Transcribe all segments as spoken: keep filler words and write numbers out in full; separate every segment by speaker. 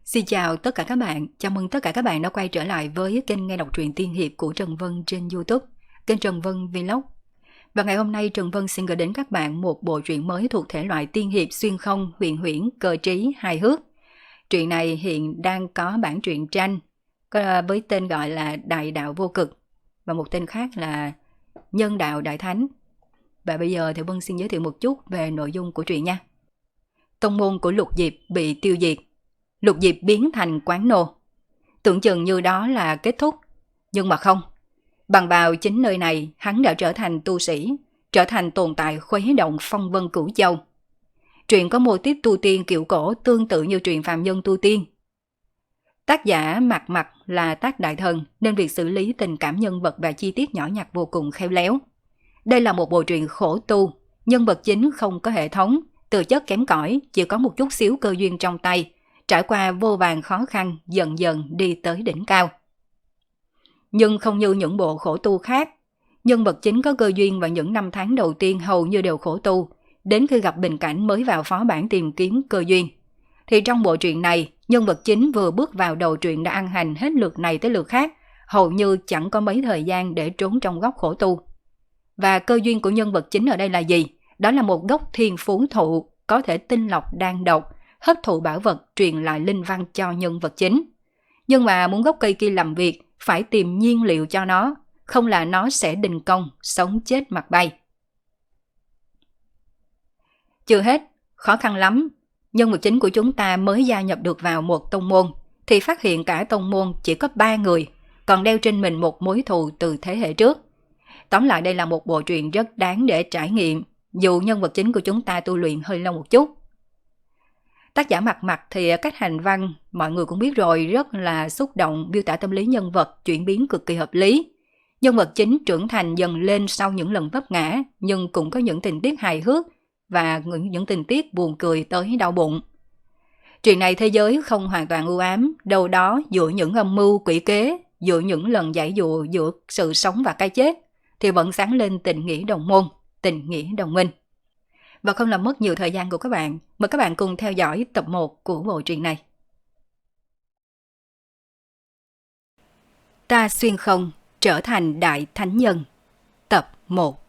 Speaker 1: Xin chào tất cả các bạn, chào mừng tất cả các bạn đã quay trở lại với kênh nghe đọc truyện tiên hiệp của Trần Vân trên YouTube, kênh Trần Vân Vlog. Và ngày hôm nay Trần Vân xin gửi đến các bạn một bộ truyện mới thuộc thể loại tiên hiệp xuyên không, huyền huyễn, cơ trí, hài hước. Truyện này hiện đang có bản truyện tranh với tên gọi là Đại Đạo Vô Cực và một tên khác là Nhân Đạo Đại Thánh. Và bây giờ thì Vân xin giới thiệu một chút về nội dung của truyện nha. Tông môn của Lục Diệp bị tiêu diệt. Lục Diệp biến thành quán nô. Tưởng chừng như đó là kết thúc. Nhưng mà không. Bằng vào chính nơi này, hắn đã trở thành tu sĩ, trở thành tồn tại khuấy động phong vân cửu châu. Truyện có mô típ tu tiên kiểu cổ tương tự như truyện phàm nhân tu tiên. Tác giả Mạc Mặc là tác đại thần nên việc xử lý tình cảm nhân vật và chi tiết nhỏ nhặt vô cùng khéo léo. Đây là một bộ truyện khổ tu, nhân vật chính không có hệ thống, từ chất kém cỏi, chỉ có một chút xíu cơ duyên trong tay, trải qua vô vàn khó khăn dần dần đi tới đỉnh cao. Nhưng không như những bộ khổ tu khác, nhân vật chính có cơ duyên vào những năm tháng đầu tiên hầu như đều khổ tu, đến khi gặp bình cảnh mới vào phó bản tìm kiếm cơ duyên. Thì trong bộ truyện này, nhân vật chính vừa bước vào đầu truyện đã ăn hành hết lượt này tới lượt khác, hầu như chẳng có mấy thời gian để trốn trong góc khổ tu. Và cơ duyên của nhân vật chính ở đây là gì? Đó là một gốc thiên phú thụ có thể tinh lọc đan độc, hấp thụ bảo vật truyền lại linh văn cho nhân vật chính. Nhưng mà muốn gốc cây kia làm việc, phải tìm nhiên liệu cho nó, không là nó sẽ đình công, sống chết mặt bay. Chưa hết, khó khăn lắm. Nhân vật chính của chúng ta mới gia nhập được vào một tông môn, thì phát hiện cả tông môn chỉ có ba người, còn đeo trên mình một mối thù từ thế hệ trước. Tóm lại đây là một bộ truyện rất đáng để trải nghiệm, dù nhân vật chính của chúng ta tu luyện hơi lâu một chút. Tác giả Mạc Mặc thì cách hành văn mọi người cũng biết rồi, rất là xúc động, miêu tả tâm lý nhân vật chuyển biến cực kỳ hợp lý. Nhân vật chính trưởng thành dần lên sau những lần vấp ngã, nhưng cũng có những tình tiết hài hước và những, những tình tiết buồn cười tới đau bụng. Truyện này thế giới không hoàn toàn u ám, đâu đó giữa những âm mưu quỷ kế, giữa những lần giải dụa giữa sự sống và cái chết, thì vẫn sáng lên tình nghĩa đồng môn, tình nghĩa đồng minh. Và không làm mất nhiều thời gian của các bạn, mời các bạn cùng theo dõi tập một của bộ truyện này. Ta xuyên không trở thành đại thánh nhân. Tập một.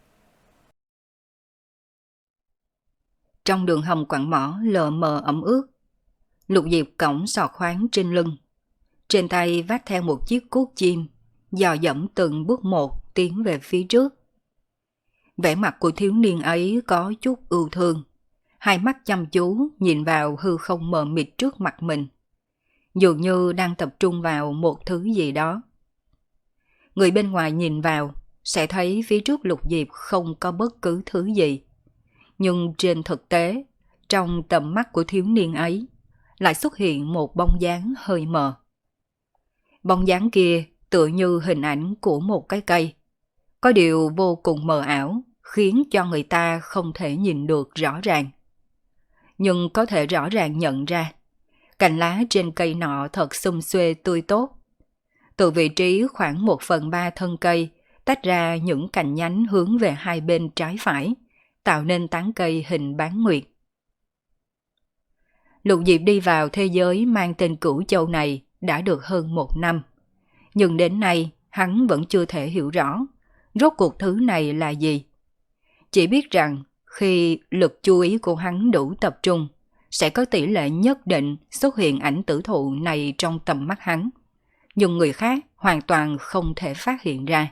Speaker 1: Trong đường hầm quặng mỏ lờ mờ ẩm ướt, Lục Diệp cõng sọt khoáng trên lưng. Trên tay vác theo một chiếc cuốc chim, dò dẫm từng bước một tiến về phía trước. Vẻ mặt của thiếu niên ấy có chút ưu thương, hai mắt chăm chú nhìn vào hư không mờ mịt trước mặt mình, dường như đang tập trung vào một thứ gì đó. Người bên ngoài nhìn vào sẽ thấy phía trước Lục Diệp không có bất cứ thứ gì, nhưng trên thực tế, trong tầm mắt của thiếu niên ấy lại xuất hiện một bóng dáng hơi mờ. Bóng dáng kia tựa như hình ảnh của một cái cây, có điều vô cùng mờ ảo, khiến cho người ta không thể nhìn được rõ ràng. Nhưng có thể rõ ràng nhận ra, cành lá trên cây nọ thật xum xuê tươi tốt. Từ vị trí khoảng một phần ba thân cây, tách ra những cành nhánh hướng về hai bên trái phải, tạo nên tán cây hình bán nguyệt. Lục Diệp đi vào thế giới mang tên Cửu Châu này đã được hơn một năm. Nhưng đến nay, hắn vẫn chưa thể hiểu rõ rốt cuộc thứ này là gì. Chỉ biết rằng khi lực chú ý của hắn đủ tập trung, sẽ có tỷ lệ nhất định xuất hiện ảnh tử thụ này trong tầm mắt hắn. Nhưng người khác hoàn toàn không thể phát hiện ra.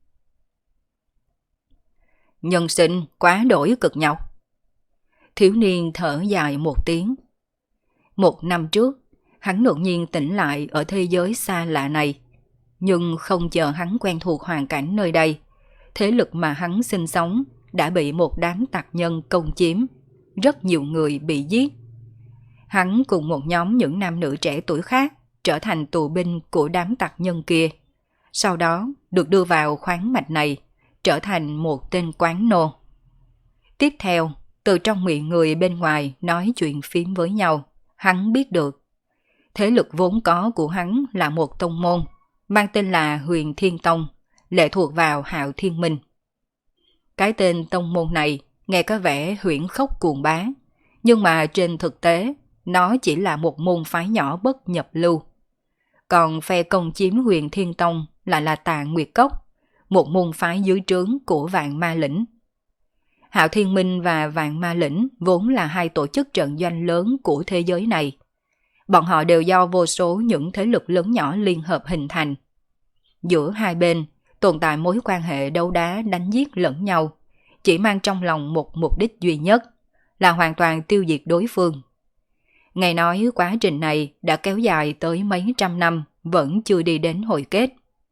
Speaker 1: Nhân sinh quá đổi cực nhọc. Thiếu niên thở dài một tiếng. Một năm trước, hắn đột nhiên tỉnh lại ở thế giới xa lạ này. Nhưng không chờ hắn quen thuộc hoàn cảnh nơi đây, thế lực mà hắn sinh sống đã bị một đám tặc nhân công chiếm, rất nhiều người bị giết. Hắn cùng một nhóm những nam nữ trẻ tuổi khác trở thành tù binh của đám tặc nhân kia, sau đó được đưa vào khoáng mạch này, trở thành một tên quán nô. Tiếp theo, từ trong miệng người bên ngoài nói chuyện phím với nhau, hắn biết được thế lực vốn có của hắn là một tông môn, mang tên là Huyền Thiên Tông, lệ thuộc vào Hạo Thiên Minh. Cái tên tông môn này nghe có vẻ huyễn khốc cuồng bá, nhưng mà trên thực tế nó chỉ là một môn phái nhỏ bất nhập lưu. Còn phe công chiếm Huyền Thiên Tông lại là Tà Nguyệt Cốc, một môn phái dưới trướng của Vạn Ma Lĩnh. Hạo Thiên Minh và Vạn Ma Lĩnh vốn là hai tổ chức trận doanh lớn của thế giới này. Bọn họ đều do vô số những thế lực lớn nhỏ liên hợp hình thành. Giữa hai bên tồn tại mối quan hệ đấu đá đánh giết lẫn nhau, chỉ mang trong lòng một mục đích duy nhất là hoàn toàn tiêu diệt đối phương. Nghe nói quá trình này đã kéo dài tới mấy trăm năm vẫn chưa đi đến hồi kết.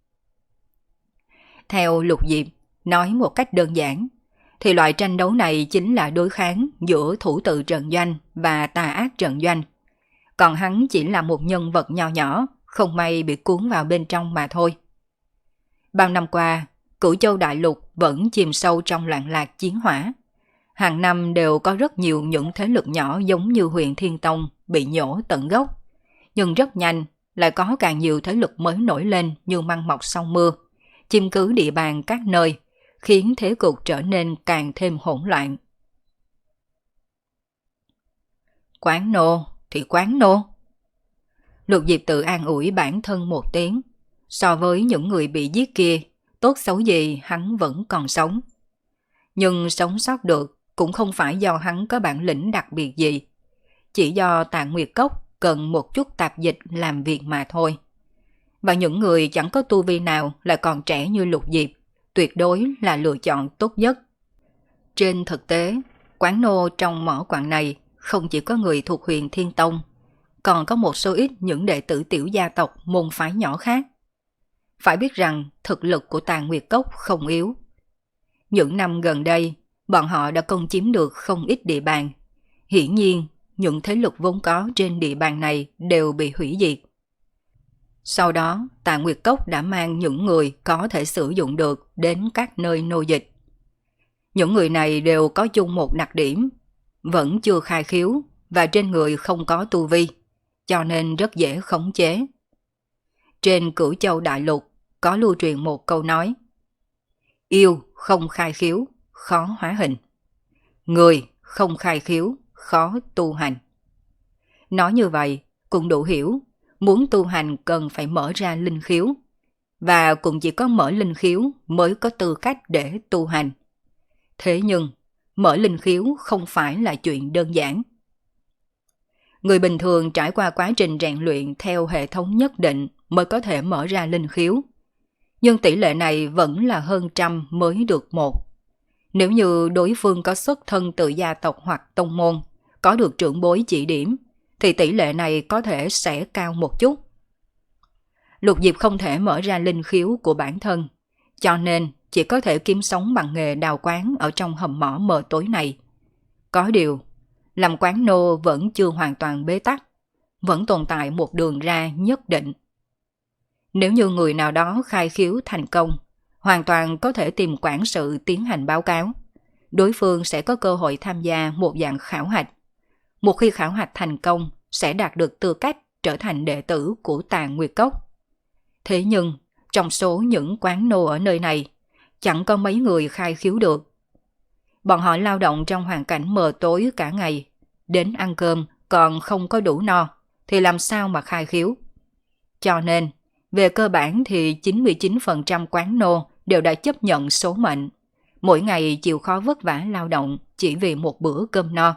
Speaker 1: Theo Lục Diệp, nói một cách đơn giản, thì loại tranh đấu này chính là đối kháng giữa thủ tự trận doanh và tà ác trận doanh. Còn hắn chỉ là một nhân vật nho nhỏ, không may bị cuốn vào bên trong mà thôi. Bao năm qua, Cửu Châu Đại Lục vẫn chìm sâu trong loạn lạc chiến hỏa. Hàng năm đều có rất nhiều những thế lực nhỏ giống như Huyền Thiên Tông bị nhổ tận gốc. Nhưng rất nhanh lại có càng nhiều thế lực mới nổi lên như măng mọc sau mưa, chiếm cứ địa bàn các nơi, khiến thế cục trở nên càng thêm hỗn loạn. Quán nô thì quán nô. Lục Diệp tự an ủi bản thân một tiếng. So với những người bị giết kia, tốt xấu gì hắn vẫn còn sống. Nhưng sống sót được cũng không phải do hắn có bản lĩnh đặc biệt gì. Chỉ do Tà Nguyệt Cốc cần một chút tạp dịch làm việc mà thôi. Và những người chẳng có tu vi nào lại còn trẻ như Lục Diệp, tuyệt đối là lựa chọn tốt nhất. Trên thực tế, quán nô trong mỏ quặng này không chỉ có người thuộc Huyền Thiên Tông, còn có một số ít những đệ tử tiểu gia tộc môn phái nhỏ khác. Phải biết rằng thực lực của Tà Nguyệt Cốc không yếu. Những năm gần đây, bọn họ đã công chiếm được không ít địa bàn. Hiển nhiên, những thế lực vốn có trên địa bàn này đều bị hủy diệt. Sau đó, Tà Nguyệt Cốc đã mang những người có thể sử dụng được đến các nơi nô dịch. Những người này đều có chung một đặc điểm, vẫn chưa khai khiếu và trên người không có tu vi, cho nên rất dễ khống chế. Trên Cửu Châu Đại Lục có lưu truyền một câu nói: yêu không khai khiếu, khó hóa hình. Người không khai khiếu, khó tu hành. Nói như vậy cũng đủ hiểu, muốn tu hành cần phải mở ra linh khiếu, và cũng chỉ có mở linh khiếu mới có tư cách để tu hành. Thế nhưng, mở linh khiếu không phải là chuyện đơn giản. Người bình thường trải qua quá trình rèn luyện theo hệ thống nhất định mới có thể mở ra linh khiếu. Nhưng tỷ lệ này vẫn là hơn trăm mới được một. Nếu như đối phương có xuất thân từ gia tộc hoặc tông môn, có được trưởng bối chỉ điểm, thì tỷ lệ này có thể sẽ cao một chút. Lục Diệp không thể mở ra linh khiếu của bản thân, cho nên chỉ có thể kiếm sống bằng nghề đào quán ở trong hầm mỏ mờ tối này. Có điều, làm quán nô vẫn chưa hoàn toàn bế tắc, vẫn tồn tại một đường ra nhất định. Nếu như người nào đó khai khiếu thành công, hoàn toàn có thể tìm quản sự tiến hành báo cáo. Đối phương sẽ có cơ hội tham gia một dạng khảo hạch. Một khi khảo hạch thành công, sẽ đạt được tư cách trở thành đệ tử của Tà Nguyệt Cốc. Thế nhưng, trong số những quán nô ở nơi này, chẳng có mấy người khai khiếu được. Bọn họ lao động trong hoàn cảnh mờ tối cả ngày, đến ăn cơm còn không có đủ no, thì làm sao mà khai khiếu. Cho nên, về cơ bản thì chín mươi chín phần trăm quán nô đều đã chấp nhận số mệnh, mỗi ngày chịu khó vất vả lao động chỉ vì một bữa cơm no.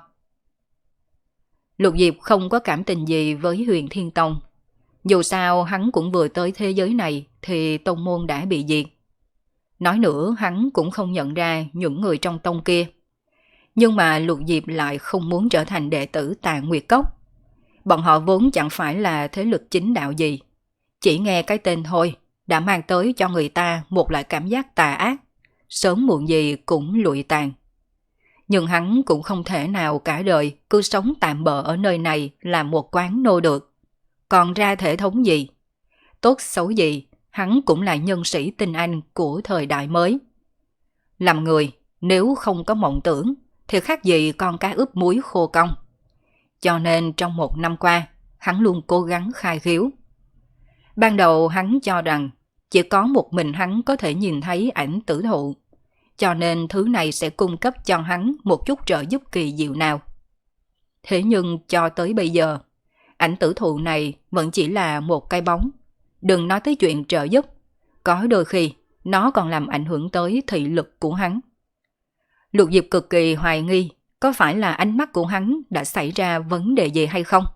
Speaker 1: Lục Diệp không có cảm tình gì với Huyền Thiên Tông. Dù sao hắn cũng vừa tới thế giới này thì tông môn đã bị diệt. Nói nữa hắn cũng không nhận ra những người trong tông kia. Nhưng mà Lục Diệp lại không muốn trở thành đệ tử Tà Nguyệt Cốc. Bọn họ vốn chẳng phải là thế lực chính đạo gì. Chỉ nghe cái tên thôi đã mang tới cho người ta một loại cảm giác tà ác. Sớm muộn gì cũng lụi tàn. Nhưng hắn cũng không thể nào cả đời cứ sống tạm bợ ở nơi này làm một quán nô được. Còn ra thể thống gì? Tốt xấu gì, hắn cũng là nhân sĩ tinh anh của thời đại mới. Làm người, nếu không có mộng tưởng, thì khác gì con cá ướp muối khô cong. Cho nên trong một năm qua, hắn luôn cố gắng khai khiếu. Ban đầu hắn cho rằng chỉ có một mình hắn có thể nhìn thấy ảnh tử thụ, cho nên thứ này sẽ cung cấp cho hắn một chút trợ giúp kỳ diệu nào. Thế nhưng cho tới bây giờ, ảnh tử thụ này vẫn chỉ là một cái bóng. Đừng nói tới chuyện trợ giúp, có đôi khi nó còn làm ảnh hưởng tới thị lực của hắn. Lục Diệp cực kỳ hoài nghi có phải là ánh mắt của hắn đã xảy ra vấn đề gì hay không.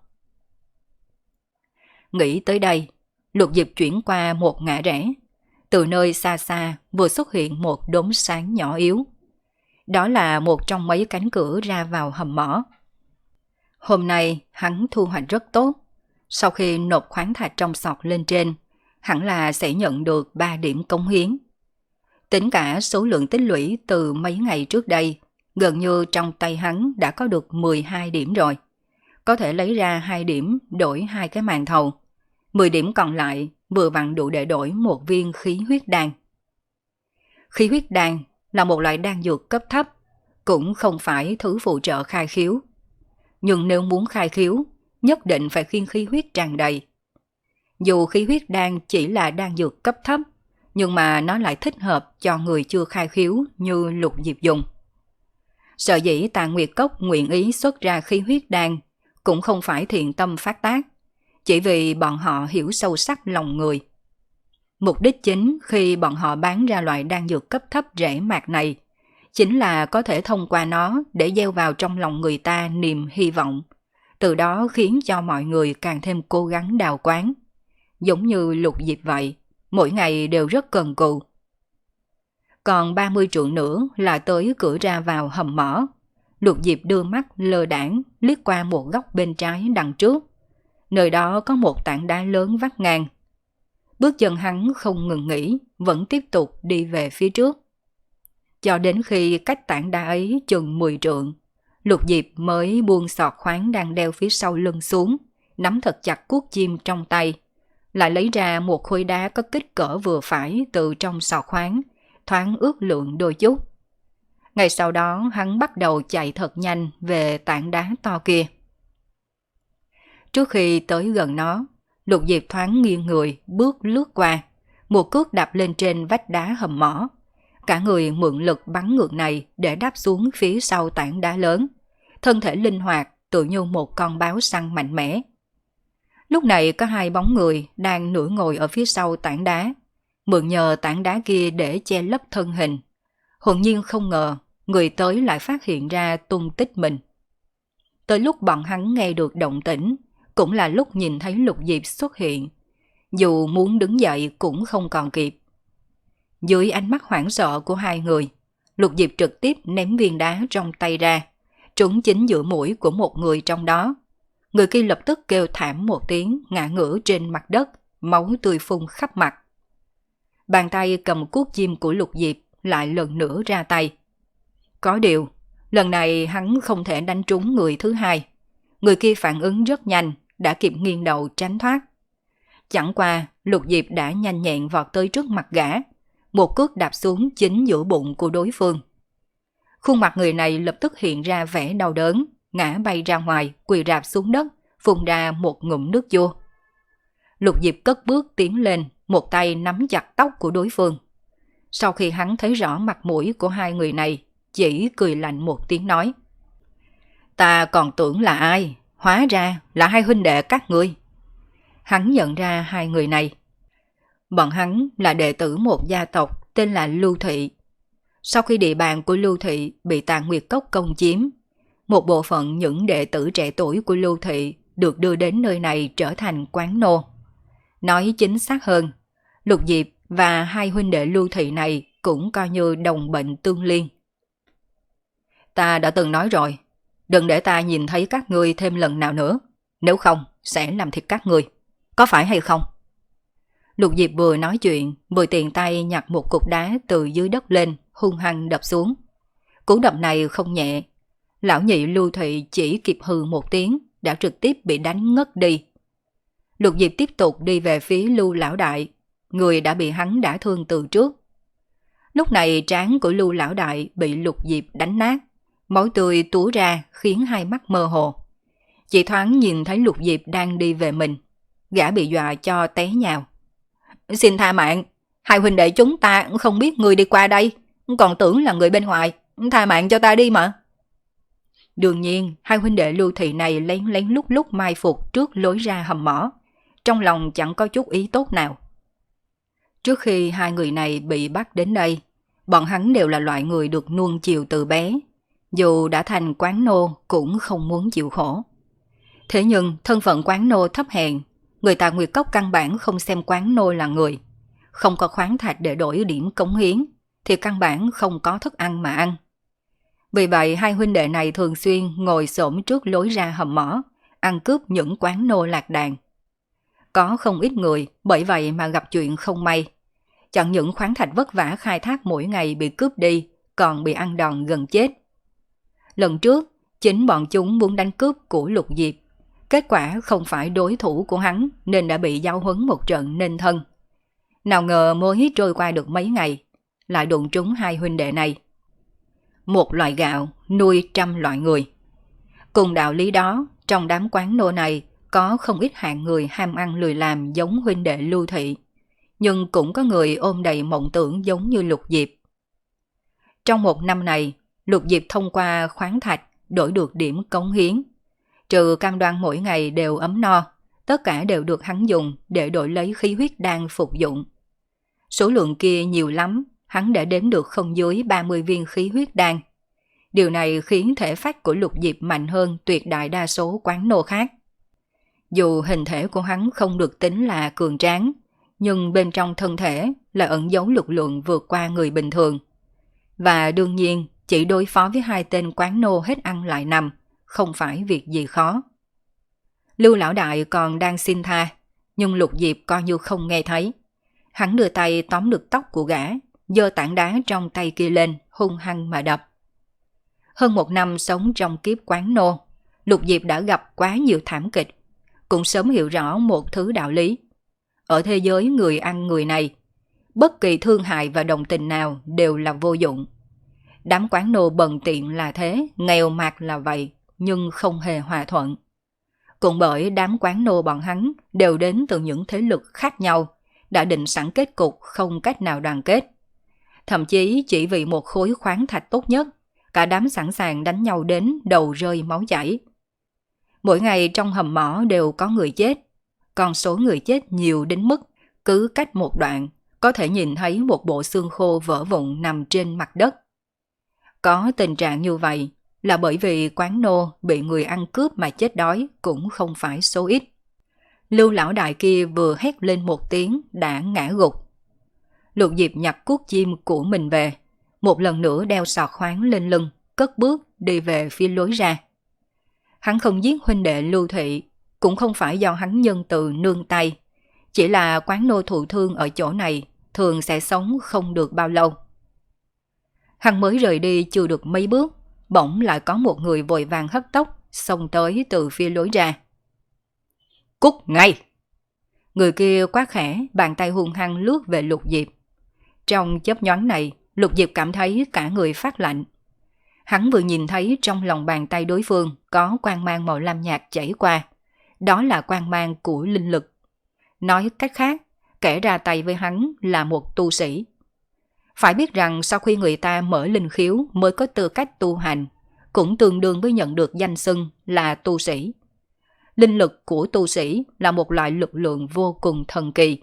Speaker 1: Nghĩ tới đây, Lục Diệp chuyển qua một ngã rẽ. Từ nơi xa xa vừa xuất hiện một đốm sáng nhỏ yếu. Đó là một trong mấy cánh cửa ra vào hầm mỏ. Hôm nay hắn thu hoạch rất tốt. Sau khi nộp khoáng thạch trong sọt lên trên, hẳn là sẽ nhận được ba điểm cống hiến. Tính cả số lượng tích lũy từ mấy ngày trước đây, gần như trong tay hắn đã có được mười hai điểm rồi. Có thể lấy ra hai điểm đổi hai cái màn thầu. mười điểm còn lại vừa vặn đủ để đổi một viên khí huyết đan. Khí huyết đan là một loại đan dược cấp thấp, cũng không phải thứ phụ trợ khai khiếu. Nhưng nếu muốn khai khiếu, nhất định phải khiên khí huyết tràn đầy. Dù khí huyết đan chỉ là đan dược cấp thấp, nhưng mà nó lại thích hợp cho người chưa khai khiếu như Lục Diệp dùng. Sở dĩ Tà Nguyệt Cốc nguyện ý xuất ra khí huyết đan cũng không phải thiện tâm phát tác, chỉ vì bọn họ hiểu sâu sắc lòng người. Mục đích chính khi bọn họ bán ra loại đan dược cấp thấp rẻ mạt này chính là có thể thông qua nó để gieo vào trong lòng người ta niềm hy vọng, từ đó khiến cho mọi người càng thêm cố gắng đào quán. Giống như Lục Diệp vậy, mỗi ngày đều rất cần cù. Còn ba mươi trượng nữa là tới cửa ra vào hầm mỏ. Lục Diệp đưa mắt lơ đãng liếc qua một góc bên trái đằng trước. Nơi đó có một tảng đá lớn vắt ngang. Bước chân hắn không ngừng nghỉ, vẫn tiếp tục đi về phía trước. Cho đến khi cách tảng đá ấy chừng mười trượng, Lục Diệp mới buông sọt khoáng đang đeo phía sau lưng xuống, nắm thật chặt cuốc chim trong tay, lại lấy ra một khối đá có kích cỡ vừa phải từ trong sọt khoáng, thoáng ước lượng đôi chút. Ngay sau đó hắn bắt đầu chạy thật nhanh về tảng đá to kia. Trước khi tới gần nó, Lục Diệp thoáng nghiêng người bước lướt qua, một cước đạp lên trên vách đá hầm mỏ. Cả người mượn lực bắn ngược này để đáp xuống phía sau tảng đá lớn, thân thể linh hoạt tự như một con báo săn mạnh mẽ. Lúc này có hai bóng người đang nửa ngồi ở phía sau tảng đá, mượn nhờ tảng đá kia để che lấp thân hình. Hồn nhiên không ngờ người tới lại phát hiện ra tung tích mình. Tới lúc bọn hắn nghe được động tĩnh, cũng là lúc nhìn thấy Lục Diệp xuất hiện. Dù muốn đứng dậy cũng không còn kịp. Dưới ánh mắt hoảng sợ của hai người, Lục Diệp trực tiếp ném viên đá trong tay ra, trúng chính giữa mũi của một người trong đó. Người kia lập tức kêu thảm một tiếng, ngã ngửa trên mặt đất, máu tươi phun khắp mặt. Bàn tay cầm cuốc chim của Lục Diệp lại lần nữa ra tay. Có điều, lần này hắn không thể đánh trúng người thứ hai. Người kia phản ứng rất nhanh, đã kịp nghiêng đầu tránh thoát. Chẳng qua, Lục Diệp đã nhanh nhẹn vọt tới trước mặt gã, một cước đạp xuống chính giữa bụng của đối phương. Khuôn mặt người này lập tức hiện ra vẻ đau đớn, ngã bay ra ngoài, quỳ rạp xuống đất, phun ra một ngụm nước chua. Lục Diệp cất bước tiến lên, một tay nắm chặt tóc của đối phương. Sau khi hắn thấy rõ mặt mũi của hai người này, chỉ cười lạnh một tiếng nói: "Ta còn tưởng là ai, hóa ra là hai huynh đệ các ngươi." Hắn nhận ra hai người này. Bọn hắn là đệ tử một gia tộc tên là Lưu Thị. Sau khi địa bàn của Lưu Thị bị Tà Nguyệt Cốc công chiếm, một bộ phận những đệ tử trẻ tuổi của Lưu Thị được đưa đến nơi này trở thành quán nô. Nói chính xác hơn, Lục Diệp và hai huynh đệ Lưu Thị này cũng coi như đồng bệnh tương liên. Ta đã từng nói rồi, đừng để ta nhìn thấy các ngươi thêm lần nào nữa, nếu không sẽ làm thịt các ngươi, có phải hay không? Lục Diệp vừa nói chuyện, vừa tiện tay nhặt một cục đá từ dưới đất lên, hung hăng đập xuống. Cú đập này không nhẹ. Lão nhị Lưu Thị chỉ kịp hừ một tiếng, đã trực tiếp bị đánh ngất đi. Lục Diệp tiếp tục đi về phía Lưu Lão Đại, người đã bị hắn đả thương từ trước. Lúc này trán của Lưu Lão Đại bị Lục Diệp đánh nát, máu tươi túa ra khiến hai mắt mơ hồ. Chỉ thoáng nhìn thấy Lục Diệp đang đi về mình, gã bị dọa cho té nhào. "Xin tha mạng, hai huynh đệ chúng ta không biết người đi qua đây, còn tưởng là người bên ngoài, tha mạng cho ta đi mà." Đương nhiên, hai huynh đệ Lưu Thị này lén lén lúc lúc mai phục trước lối ra hầm mỏ, trong lòng chẳng có chút ý tốt nào. Trước khi hai người này bị bắt đến đây, bọn hắn đều là loại người được nuông chiều từ bé, dù đã thành quán nô cũng không muốn chịu khổ. Thế nhưng thân phận quán nô thấp hèn, người ta Nguyệt Cốc căn bản không xem quán nô là người, không có khoáng thạch để đổi điểm cống hiến, thì căn bản không có thức ăn mà ăn. Vì vậy hai huynh đệ này thường xuyên ngồi xổm trước lối ra hầm mỏ, ăn cướp những quán nô lạc đàn. Có không ít người bởi vậy mà gặp chuyện không may. Chẳng những khoáng thạch vất vả khai thác mỗi ngày bị cướp đi, còn bị ăn đòn gần chết. Lần trước, chính bọn chúng muốn đánh cướp của Lục Diệp. Kết quả không phải đối thủ của hắn nên đã bị giao huấn một trận nên thân. Nào ngờ mới trôi qua được mấy ngày, lại đụng trúng hai huynh đệ này. Một loại gạo nuôi trăm loại người. Cùng đạo lý đó, trong đám quán nô này có không ít hạng người ham ăn lười làm giống huynh đệ Lưu Thị, nhưng cũng có người ôm đầy mộng tưởng giống như Lục Diệp. Trong một năm này, Lục Diệp thông qua khoáng thạch đổi được điểm cống hiến. Trừ cam đoan mỗi ngày đều ấm no, tất cả đều được hắn dùng để đổi lấy khí huyết đan phục dụng. Số lượng kia nhiều lắm, hắn đã đếm được không dưới ba mươi viên khí huyết đan. Điều này khiến thể phách của Lục Diệp mạnh hơn tuyệt đại đa số quán nô khác. Dù hình thể của hắn không được tính là cường tráng, nhưng bên trong thân thể là ẩn giấu lực lượng vượt qua người bình thường. Và đương nhiên, chỉ đối phó với hai tên quán nô hết ăn lại nằm, không phải việc gì khó. Lưu lão đại còn đang xin tha, nhưng Lục Diệp coi như không nghe thấy. Hắn đưa tay tóm được tóc của gã, giơ tảng đá trong tay kia lên, hung hăng mà đập. Hơn một năm sống trong kiếp quán nô, Lục Diệp đã gặp quá nhiều thảm kịch, cũng sớm hiểu rõ một thứ đạo lý. Ở thế giới người ăn người này, bất kỳ thương hại và đồng tình nào đều là vô dụng. Đám quán nô bần tiện là thế, nghèo mạt là vậy, nhưng không hề hòa thuận. Cũng bởi đám quán nô bọn hắn đều đến từ những thế lực khác nhau, đã định sẵn kết cục không cách nào đoàn kết. Thậm chí chỉ vì một khối khoáng thạch tốt nhất, cả đám sẵn sàng đánh nhau đến đầu rơi máu chảy. Mỗi ngày trong hầm mỏ đều có người chết, con số người chết nhiều đến mức cứ cách một đoạn có thể nhìn thấy một bộ xương khô vỡ vụn nằm trên mặt đất. Có tình trạng như vậy là bởi vì quán nô bị người ăn cướp mà chết đói cũng không phải số ít. Lưu lão đại kia vừa hét lên một tiếng đã ngã gục. Lục Diệp nhặt cuốc chim của mình về, một lần nữa đeo sọt khoáng lên lưng, cất bước đi về phía lối ra. Hắn không giết huynh đệ Lưu Thị, cũng không phải do hắn nhân từ nương tay, chỉ là quán nô thụ thương ở chỗ này thường sẽ sống không được bao lâu. Hắn mới rời đi chưa được mấy bước, bỗng lại có một người vội vàng hất tốc xông tới từ phía lối ra. Cút ngay! Người kia quát khẽ, bàn tay hung hăng lướt về Lục Diệp. Trong chớp nhoáng này, Lục Diệp cảm thấy cả người phát lạnh. Hắn vừa nhìn thấy trong lòng bàn tay đối phương có quang mang màu lam nhạt chảy qua. Đó là quang mang của linh lực. Nói cách khác, kẻ ra tay với hắn là một tu sĩ. Phải biết rằng sau khi người ta mở linh khiếu mới có tư cách tu hành, cũng tương đương với nhận được danh xưng là tu sĩ. Linh lực của tu sĩ là một loại lực lượng vô cùng thần kỳ.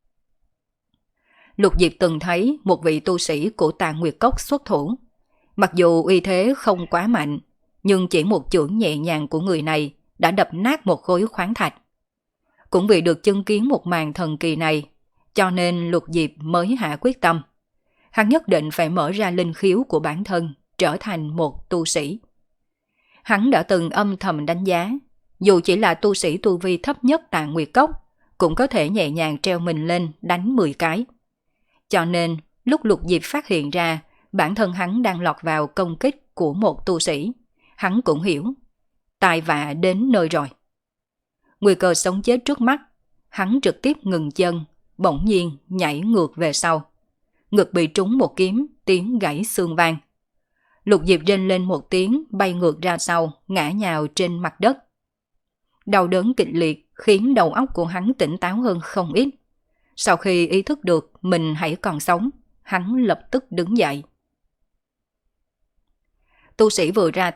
Speaker 1: Lục Diệp từng thấy một vị tu sĩ của Tà Nguyệt Cốc xuất thủ. Mặc dù uy thế không quá mạnh, nhưng chỉ một chưởng nhẹ nhàng của người này đã đập nát một khối khoáng thạch. Cũng vì được chứng kiến một màn thần kỳ này, cho nên Lục Diệp mới hạ quyết tâm. Hắn nhất định phải mở ra linh khiếu của bản thân, trở thành một tu sĩ. Hắn đã từng âm thầm đánh giá, dù chỉ là tu sĩ tu vi thấp nhất Tà Nguyệt Cốc, cũng có thể nhẹ nhàng treo mình lên đánh mười cái. Cho nên, lúc Lục Diệp phát hiện ra bản thân hắn đang lọt vào công kích của một tu sĩ, hắn cũng hiểu, tai vạ đến nơi rồi. Nguy cơ sống chết trước mắt, hắn trực tiếp ngừng chân, bỗng nhiên nhảy ngược về sau. Ngực bị trúng một kiếm, tiếng gãy xương vang. Lục Diệp rên lên một tiếng, bay ngược ra sau, ngã nhào trên mặt đất. Đau đớn kịch liệt khiến đầu óc của hắn tỉnh táo hơn không ít. Sau khi ý thức được mình hãy còn sống, hắn lập tức đứng dậy. Tu sĩ vừa ra tay,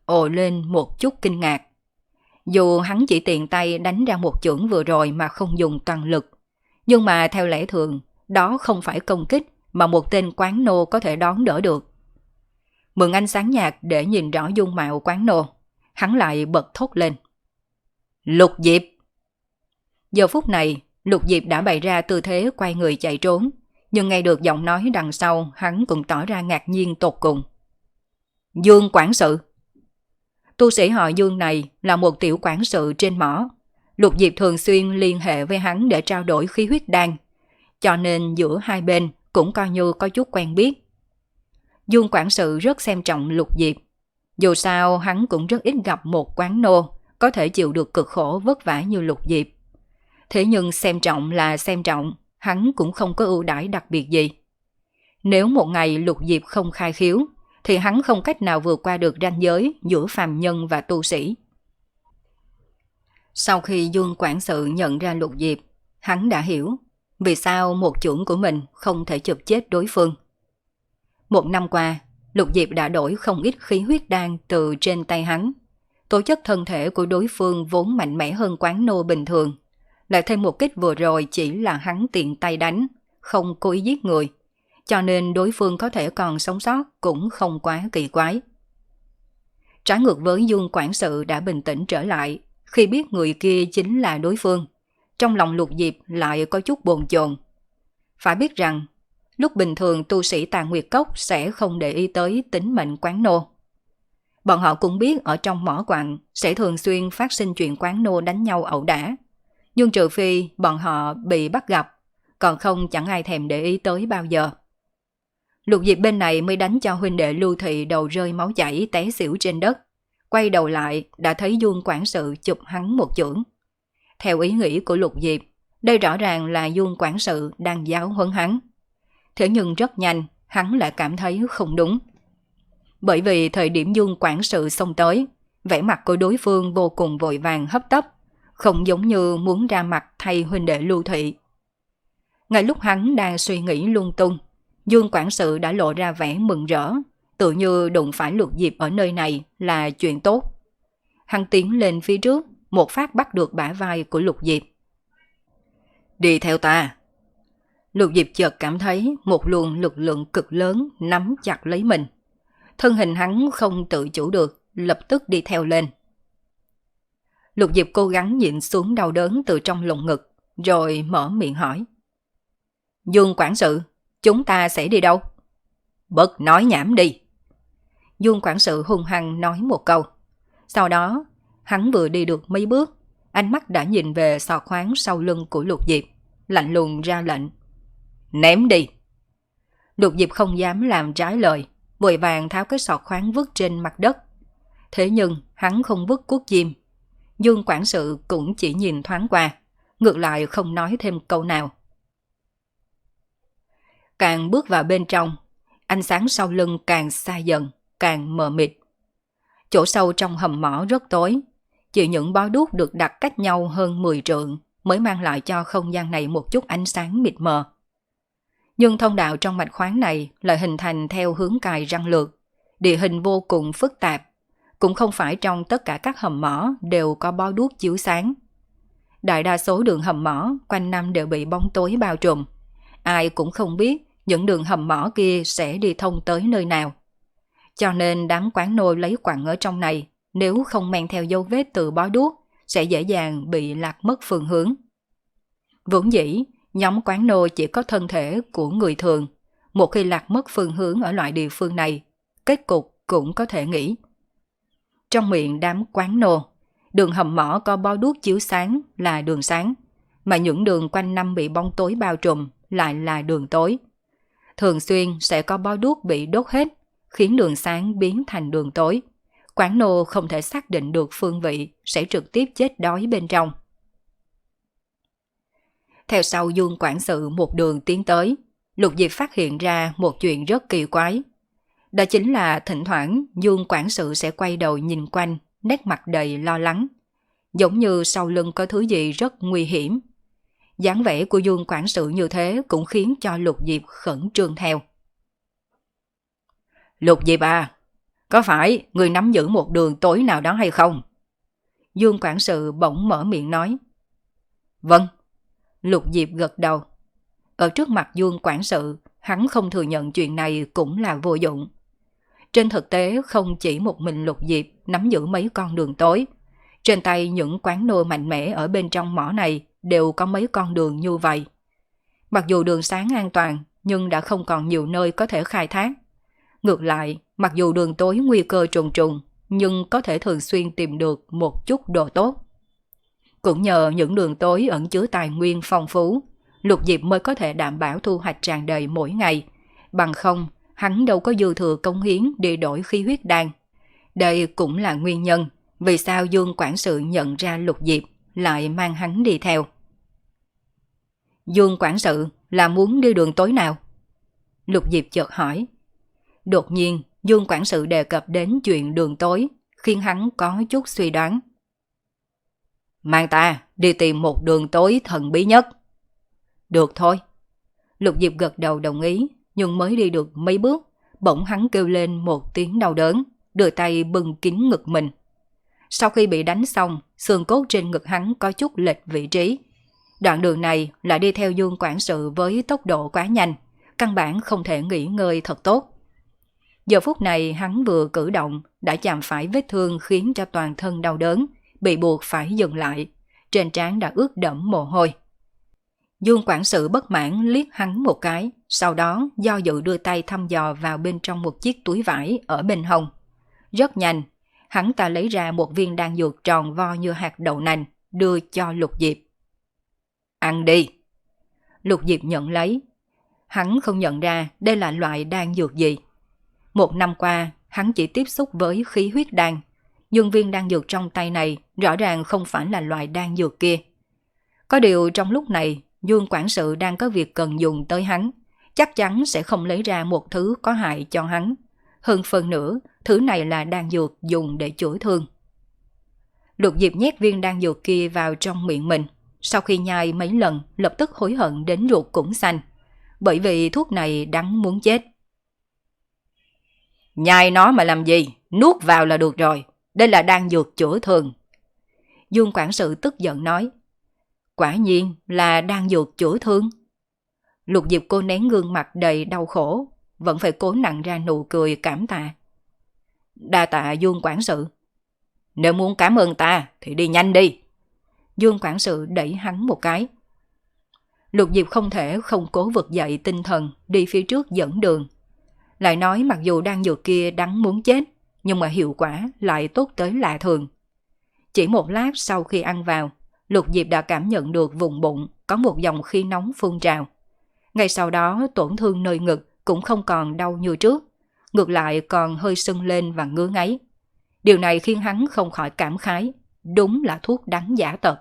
Speaker 1: ồ lên một chút kinh ngạc. Dù hắn chỉ tiện tay đánh ra một chưởng vừa rồi mà không dùng toàn lực, nhưng mà theo lẽ thường, đó không phải công kích mà một tên quán nô có thể đón đỡ được. Mượn ánh sáng nhạt để nhìn rõ dung mạo quán nô, hắn lại bật thốt lên. Lục Diệp! Giờ phút này, Lục Diệp đã bày ra tư thế quay người chạy trốn, nhưng nghe được giọng nói đằng sau, hắn cũng tỏ ra ngạc nhiên tột cùng. Dương quản sự! Tu sĩ họ Dương này là một tiểu quản sự trên mỏ. Lục Diệp thường xuyên liên hệ với hắn để trao đổi khí huyết đan, cho nên giữa hai bên cũng coi như có chút quen biết. Dương quản sự rất xem trọng Lục Diệp. Dù sao hắn cũng rất ít gặp một quán nô có thể chịu được cực khổ vất vả như Lục Diệp. Thế nhưng xem trọng là xem trọng, hắn cũng không có ưu đãi đặc biệt gì. Nếu một ngày Lục Diệp không khai khiếu, thì hắn không cách nào vượt qua được ranh giới giữa phàm nhân và tu sĩ. Sau khi Dương quản sự nhận ra Lục Diệp, hắn đã hiểu vì sao một chưởng của mình không thể chụp chết đối phương. Một năm qua, Lục Diệp đã đổi không ít khí huyết đan từ trên tay hắn. Tố chất thân thể của đối phương vốn mạnh mẽ hơn quán nô bình thường. Lại thêm một kích vừa rồi chỉ là hắn tiện tay đánh, không cố ý giết người. Cho nên đối phương có thể còn sống sót cũng không quá kỳ quái. Trái ngược với Dương quản sự đã bình tĩnh trở lại khi biết người kia chính là đối phương. Trong lòng Lục Diệp lại có chút bồn chồn. Phải biết rằng, lúc bình thường tu sĩ Tà Nguyệt Cốc sẽ không để ý tới tính mệnh quán nô. Bọn họ cũng biết ở trong mỏ quặng sẽ thường xuyên phát sinh chuyện quán nô đánh nhau ẩu đả. Nhưng trừ phi bọn họ bị bắt gặp, còn không chẳng ai thèm để ý tới bao giờ. Lục Diệp bên này mới đánh cho huynh đệ Lưu Thị đầu rơi máu chảy té xỉu trên đất. Quay đầu lại đã thấy Dương quản sự chụp hắn một chưởng. Theo ý nghĩ của Lục Diệp, đây rõ ràng là Dương quản sự đang giáo huấn hắn. Thế nhưng rất nhanh, hắn lại cảm thấy không đúng. Bởi vì thời điểm Dương quản sự xông tới, vẻ mặt của đối phương vô cùng vội vàng hấp tấp, không giống như muốn ra mặt thay huynh đệ Lưu Thị. Ngay lúc hắn đang suy nghĩ lung tung, Dương quản sự đã lộ ra vẻ mừng rỡ, tự như đụng phải Lục Diệp ở nơi này là chuyện tốt. Hắn tiến lên phía trước, một phát bắt được bả vai của Lục Diệp. Đi theo ta. Lục Diệp chợt cảm thấy một luồng lực lượng cực lớn nắm chặt lấy mình. Thân hình hắn không tự chủ được, lập tức đi theo lên. Lục Diệp cố gắng nhịn xuống đau đớn từ trong lồng ngực, rồi mở miệng hỏi. Dương quản sự, chúng ta sẽ đi đâu? Bớt nói nhảm đi. Dương quản sự hung hăng nói một câu. Sau đó, hắn vừa đi được mấy bước, ánh mắt đã nhìn về sọ khoáng sau lưng của Lục Diệp, lạnh lùng ra lệnh. Ném đi. Lục Diệp không dám làm trái lời, vội vàng tháo cái sọt khoáng vứt trên mặt đất. Thế nhưng hắn không vứt cuốc chim. Dương quản sự cũng chỉ nhìn thoáng qua, ngược lại không nói thêm câu nào. Càng bước vào bên trong, ánh sáng sau lưng càng xa dần, càng mờ mịt. Chỗ sâu trong hầm mỏ rất tối, chỉ những bó đuốc được đặt cách nhau hơn mười trượng mới mang lại cho không gian này một chút ánh sáng mịt mờ. Nhưng thông đạo trong mạch khoáng này lại hình thành theo hướng cài răng lược, địa hình vô cùng phức tạp, cũng không phải trong tất cả các hầm mỏ đều có bó đuốc chiếu sáng. Đại đa số đường hầm mỏ quanh năm đều bị bóng tối bao trùm, ai cũng không biết những đường hầm mỏ kia sẽ đi thông tới nơi nào. Cho nên đám quán nô lấy quặng ở trong này, nếu không mang theo dấu vết từ bó đuốc, sẽ dễ dàng bị lạc mất phương hướng. Vốn dĩ, nhóm quán nô chỉ có thân thể của người thường, một khi lạc mất phương hướng ở loại địa phương này, kết cục cũng có thể nghĩ. Trong miệng đám quán nô, đường hầm mỏ có bó đuốc chiếu sáng là đường sáng, mà những đường quanh năm bị bóng tối bao trùm lại là đường tối. Thường xuyên sẽ có bó đuốc bị đốt hết, khiến đường sáng biến thành đường tối. Quán nô không thể xác định được phương vị, sẽ trực tiếp chết đói bên trong. Theo sau Dương quản sự một đường tiến tới, Lục Diệp phát hiện ra một chuyện rất kỳ quái. Đó chính là thỉnh thoảng Dương quản sự sẽ quay đầu nhìn quanh, nét mặt đầy lo lắng, giống như sau lưng có thứ gì rất nguy hiểm. Dáng vẻ của Dương quản sự như thế cũng khiến cho Lục Diệp khẩn trương theo. Lục Diệp à, có phải người nắm giữ một đường tối nào đó hay không? Dương quản sự bỗng mở miệng nói. Vâng. Lục Diệp gật đầu. Ở trước mặt Dương quản sự, hắn không thừa nhận chuyện này cũng là vô dụng. Trên thực tế không chỉ một mình Lục Diệp nắm giữ mấy con đường tối. Trên tay những quán nô mạnh mẽ ở bên trong mỏ này đều có mấy con đường như vậy. Mặc dù đường sáng an toàn, nhưng đã không còn nhiều nơi có thể khai thác. Ngược lại, mặc dù đường tối nguy cơ trùng trùng, nhưng có thể thường xuyên tìm được một chút đồ tốt. Cũng nhờ những đường tối ẩn chứa tài nguyên phong phú, Lục Diệp mới có thể đảm bảo thu hoạch tràn đầy mỗi ngày. Bằng không, hắn đâu có dư thừa công hiến để đổi khí huyết đan. Đây cũng là nguyên nhân vì sao Dương quản sự nhận ra Lục Diệp lại mang hắn đi theo. Dương quản sự là muốn đi đường tối nào? Lục Diệp chợt hỏi. Đột nhiên, Dương quản sự đề cập đến chuyện đường tối, khiến hắn có chút suy đoán. Mang ta đi tìm một đường tối thần bí nhất. Được thôi. Lục Diệp gật đầu đồng ý, nhưng mới đi được mấy bước, bỗng hắn kêu lên một tiếng đau đớn, đưa tay bưng kín ngực mình. Sau khi bị đánh xong, xương cốt trên ngực hắn có chút lệch vị trí. Đoạn đường này lại đi theo Dương quản sự với tốc độ quá nhanh, căn bản không thể nghỉ ngơi thật tốt. Giờ phút này hắn vừa cử động đã chạm phải vết thương khiến cho toàn thân đau đớn, bị buộc phải dừng lại, trên trán đã ướt đẫm mồ hôi. Dương quản sự bất mãn liếc hắn một cái, sau đó do dự đưa tay thăm dò vào bên trong một chiếc túi vải ở bên hông. Rất nhanh, hắn ta lấy ra một viên đan dược tròn vo như hạt đậu nành, đưa cho Lục Diệp. Ăn đi. Lục Diệp nhận lấy. Hắn không nhận ra đây là loại đan dược gì. Một năm qua, hắn chỉ tiếp xúc với khí huyết đan, nhưng viên đan dược trong tay này rõ ràng không phải là loại đan dược kia. Có điều trong lúc này, Dương quản sự đang có việc cần dùng tới hắn, chắc chắn sẽ không lấy ra một thứ có hại cho hắn. Hơn phần nữa, thứ này là đan dược dùng để chữa thương. Lục Diệp nhét viên đan dược kia vào trong miệng mình, sau khi nhai mấy lần lập tức hối hận đến ruột cũng xanh, bởi vì thuốc này đắng muốn chết. Nhai nó mà làm gì, nuốt vào là được rồi, đây là đan dược chữa thương. Dương quản sự tức giận nói. Quả nhiên là đan dược chữa thương. Lục Diệp cô nén gương mặt đầy đau khổ, vẫn phải cố nặn ra nụ cười cảm tạ. Đa tạ Dương quản sự. Nếu muốn cảm ơn ta thì đi nhanh đi. Dương quản sự đẩy hắn một cái. Lục Diệp không thể không cố vực dậy tinh thần đi phía trước dẫn đường. Lại nói mặc dù đan dược kia đắng muốn chết, nhưng mà hiệu quả lại tốt tới lạ thường. Chỉ một lát sau khi ăn vào, Lục Diệp đã cảm nhận được vùng bụng có một dòng khí nóng phun trào. Ngay sau đó tổn thương nơi ngực cũng không còn đau như trước, ngược lại còn hơi sưng lên và ngứa ngáy. Điều này khiến hắn không khỏi cảm khái, đúng là thuốc đắng giả tật.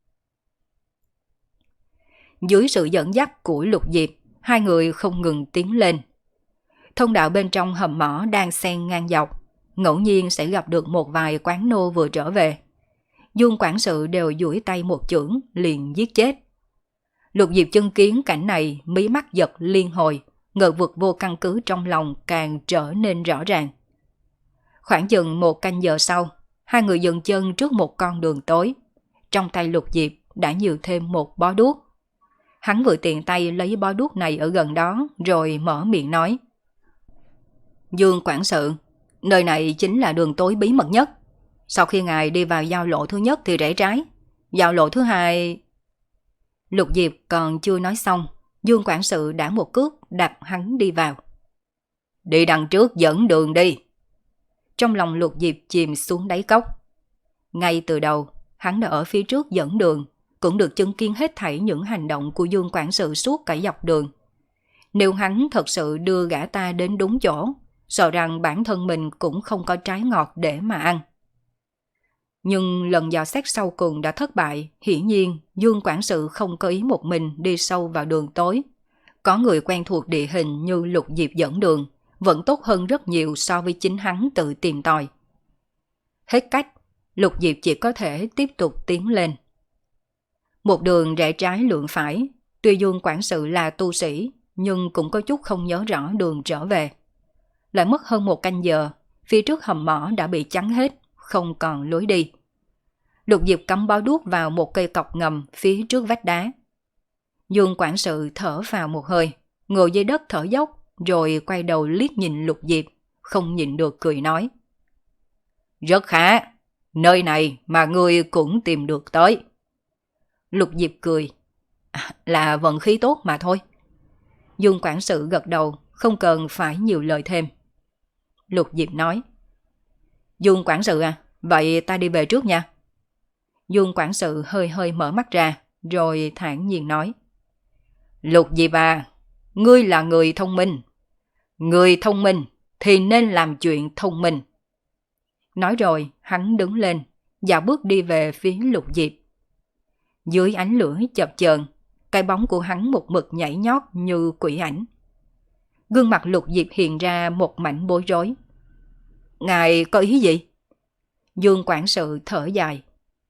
Speaker 1: Dưới sự dẫn dắt của Lục Diệp, hai người không ngừng tiến lên. Thông đạo bên trong hầm mỏ đang xen ngang dọc, ngẫu nhiên sẽ gặp được một vài quán nô vừa trở về. Dương quản sự đều duỗi tay một chưởng liền giết chết. Lục Diệp chứng kiến cảnh này, mí mắt giật liên hồi, ngờ vực vô căn cứ trong lòng càng trở nên rõ ràng. Khoảng chừng một canh giờ sau, hai người dừng chân trước một con đường tối. Trong tay Lục Diệp đã nhiều thêm một bó đuốc. Hắn vừa tiện tay lấy bó đuốc này ở gần đó rồi mở miệng nói. Dương quản sự, nơi này chính là đường tối bí mật nhất. Sau khi ngài đi vào giao lộ thứ nhất thì rẽ trái. Giao lộ thứ hai... Lục Diệp còn chưa nói xong, Dương quản sự đã một cước đạp hắn đi vào. Đi đằng trước dẫn đường đi. Trong lòng Lục Diệp chìm xuống đáy cốc. Ngay từ đầu, hắn đã ở phía trước dẫn đường, cũng được chứng kiến hết thảy những hành động của Dương quản sự suốt cả dọc đường. Nếu hắn thật sự đưa gã ta đến đúng chỗ, sợ rằng bản thân mình cũng không có trái ngọt để mà ăn. Nhưng lần dò xét sau cùng đã thất bại, hiển nhiên Dương quản sự không có ý một mình đi sâu vào đường tối. Có người quen thuộc địa hình như Lục Diệp dẫn đường, vẫn tốt hơn rất nhiều so với chính hắn tự tìm tòi. Hết cách, Lục Diệp chỉ có thể tiếp tục tiến lên. Một đường rẽ trái lượn phải, tuy Dương quản sự là tu sĩ, nhưng cũng có chút không nhớ rõ đường trở về. Lại mất hơn một canh giờ, phía trước hầm mỏ đã bị chắn hết, không còn lối đi. Lục Diệp cắm bó đuốc vào một cây cọc ngầm phía trước vách đá. Dương quản sự thở vào một hơi, ngồi dưới đất thở dốc, rồi quay đầu liếc nhìn Lục Diệp, không nhịn được cười nói. Rất khá, nơi này mà ngươi cũng tìm được tới. Lục Diệp cười. À, là vận khí tốt mà thôi. Dương quản sự gật đầu, không cần phải nhiều lời thêm. Lục Diệp nói. Dương quản sự à, vậy ta đi về trước nha. Dương quản sự hơi hơi mở mắt ra, rồi thản nhiên nói. Lục Diệp à, ngươi là người thông minh. Người thông minh thì nên làm chuyện thông minh. Nói rồi, hắn đứng lên, dạo bước đi về phía Lục Diệp. Dưới ánh lửa chập chờn, cái bóng của hắn một mực nhảy nhót như quỷ ảnh. Gương mặt Lục Diệp hiện ra một mảnh bối rối. Ngài có ý gì? Dương quản sự thở dài.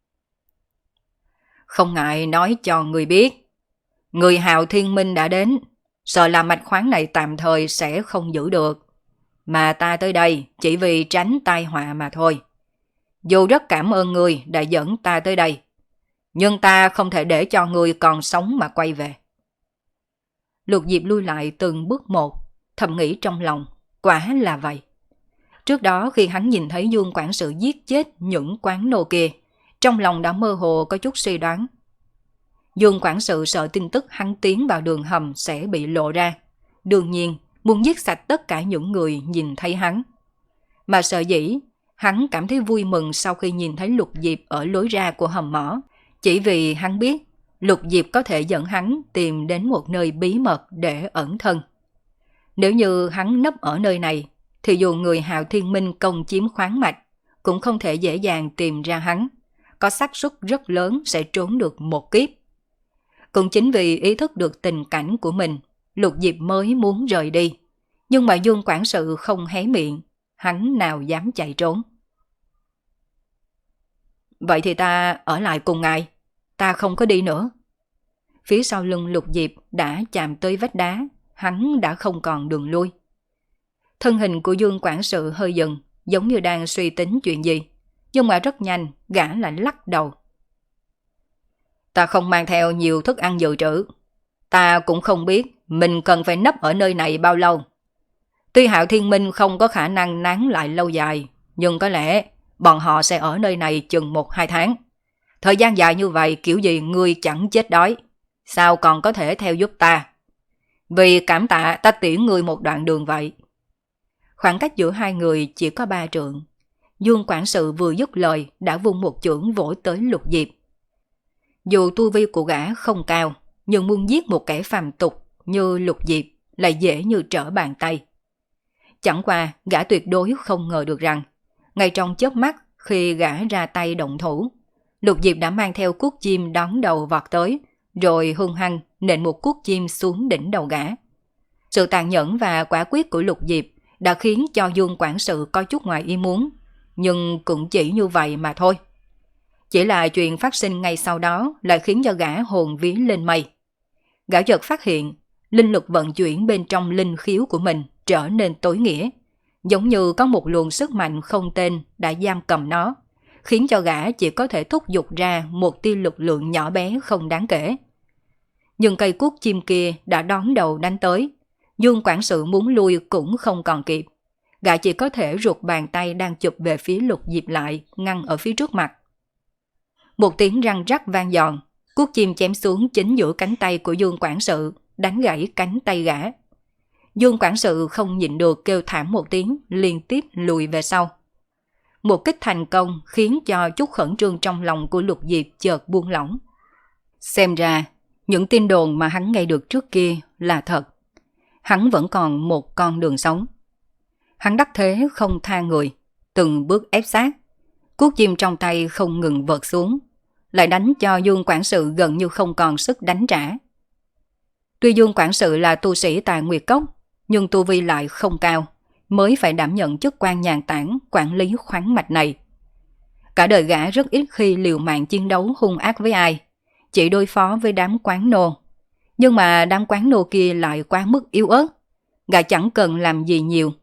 Speaker 1: Không ngại nói cho người biết. Người hào thiên minh đã đến, sợ là mạch khoáng này tạm thời sẽ không giữ được. Mà ta tới đây chỉ vì tránh tai họa mà thôi. Dù rất cảm ơn người đã dẫn ta tới đây, nhưng ta không thể để cho người còn sống mà quay về. Lục Diệp lui lại từng bước một, thầm nghĩ trong lòng, quả là vậy. Trước đó khi hắn nhìn thấy Dương quản sự giết chết những quán nô kia, trong lòng đã mơ hồ có chút suy đoán. Dương quản sự sợ tin tức hắn tiến vào đường hầm sẽ bị lộ ra, đương nhiên muốn giết sạch tất cả những người nhìn thấy hắn. Mà sợ dĩ, hắn cảm thấy vui mừng sau khi nhìn thấy Lục Diệp ở lối ra của hầm mỏ, chỉ vì hắn biết Lục Diệp có thể dẫn hắn tìm đến một nơi bí mật để ẩn thân. Nếu như hắn nấp ở nơi này, thì dù người hào thiên minh công chiếm khoáng mạch, cũng không thể dễ dàng tìm ra hắn, có xác suất rất lớn sẽ trốn được một kiếp. Cũng chính vì ý thức được tình cảnh của mình, Lục Diệp mới muốn rời đi. Nhưng mà Dương quản sự không hé miệng, hắn nào dám chạy trốn. Vậy thì ta ở lại cùng ngài, ta không có đi nữa. Phía sau lưng Lục Diệp đã chạm tới vách đá, hắn đã không còn đường lui. Thân hình của Dương quản sự hơi dừng, giống như đang suy tính chuyện gì. Nhưng mà rất nhanh, gã lại lắc đầu. Ta không mang theo nhiều thức ăn dự trữ. Ta cũng không biết mình cần phải nấp ở nơi này bao lâu. Tuy Hạo Thiên Minh không có khả năng nán lại lâu dài, nhưng có lẽ bọn họ sẽ ở nơi này chừng một hai tháng. Thời gian dài như vậy kiểu gì ngươi chẳng chết đói, sao còn có thể theo giúp ta? Vì cảm tạ ta tiễn ngươi một đoạn đường vậy. Khoảng cách giữa hai người chỉ có ba trượng. Dương quản sự vừa dứt lời đã vung một chưởng vỗ tới Lục Diệp. Dù tu vi của gã không cao, nhưng muốn giết một kẻ phàm tục như Lục Diệp lại dễ như trở bàn tay. Chẳng qua gã tuyệt đối không ngờ được rằng, ngay trong chớp mắt khi gã ra tay động thủ, Lục Diệp đã mang theo cuốc chim đón đầu vọt tới, rồi hung hăng nện một cuốc chim xuống đỉnh đầu gã. Sự tàn nhẫn và quả quyết của Lục Diệp đã khiến cho Dương quản sự có chút ngoài ý muốn, nhưng cũng chỉ như vậy mà thôi. Chỉ là chuyện phát sinh ngay sau đó lại khiến cho gã hồn vía lên mây. Gã chợt phát hiện, linh lực vận chuyển bên trong linh khiếu của mình trở nên tối nghĩa, giống như có một luồng sức mạnh không tên đã giam cầm nó, khiến cho gã chỉ có thể thúc giục ra một tia lực lượng nhỏ bé không đáng kể. Nhưng cây cuốc chim kia đã đón đầu đánh tới, Dương quản sự muốn lui cũng không còn kịp. Gã chỉ có thể ruột bàn tay đang chụp về phía Lục Diệp lại, ngăn ở phía trước mặt. Một tiếng răng rắc vang giòn, cuốc chim chém xuống chính giữa cánh tay của Dương quản sự, đánh gãy cánh tay gã. Dương quản sự không nhịn được kêu thảm một tiếng, liên tiếp lùi về sau. Một kích thành công khiến cho chút khẩn trương trong lòng của Lục Diệp chợt buông lỏng. Xem ra, những tin đồn mà hắn nghe được trước kia là thật. Hắn vẫn còn một con đường sống. Hắn đắc thế không tha người, từng bước ép sát. Cuốc chim trong tay không ngừng vợt xuống, lại đánh cho Dương quản sự gần như không còn sức đánh trả. Tuy Dương quản sự là tu sĩ tại Nguyệt Cốc, nhưng tu vi lại không cao, mới phải đảm nhận chức quan nhàn tản quản lý khoáng mạch này. Cả đời gã rất ít khi liều mạng chiến đấu hung ác với ai, chỉ đối phó với đám quán nô. Nhưng mà đám quán nô kia lại quá mức yếu ớt, gã chẳng cần làm gì nhiều,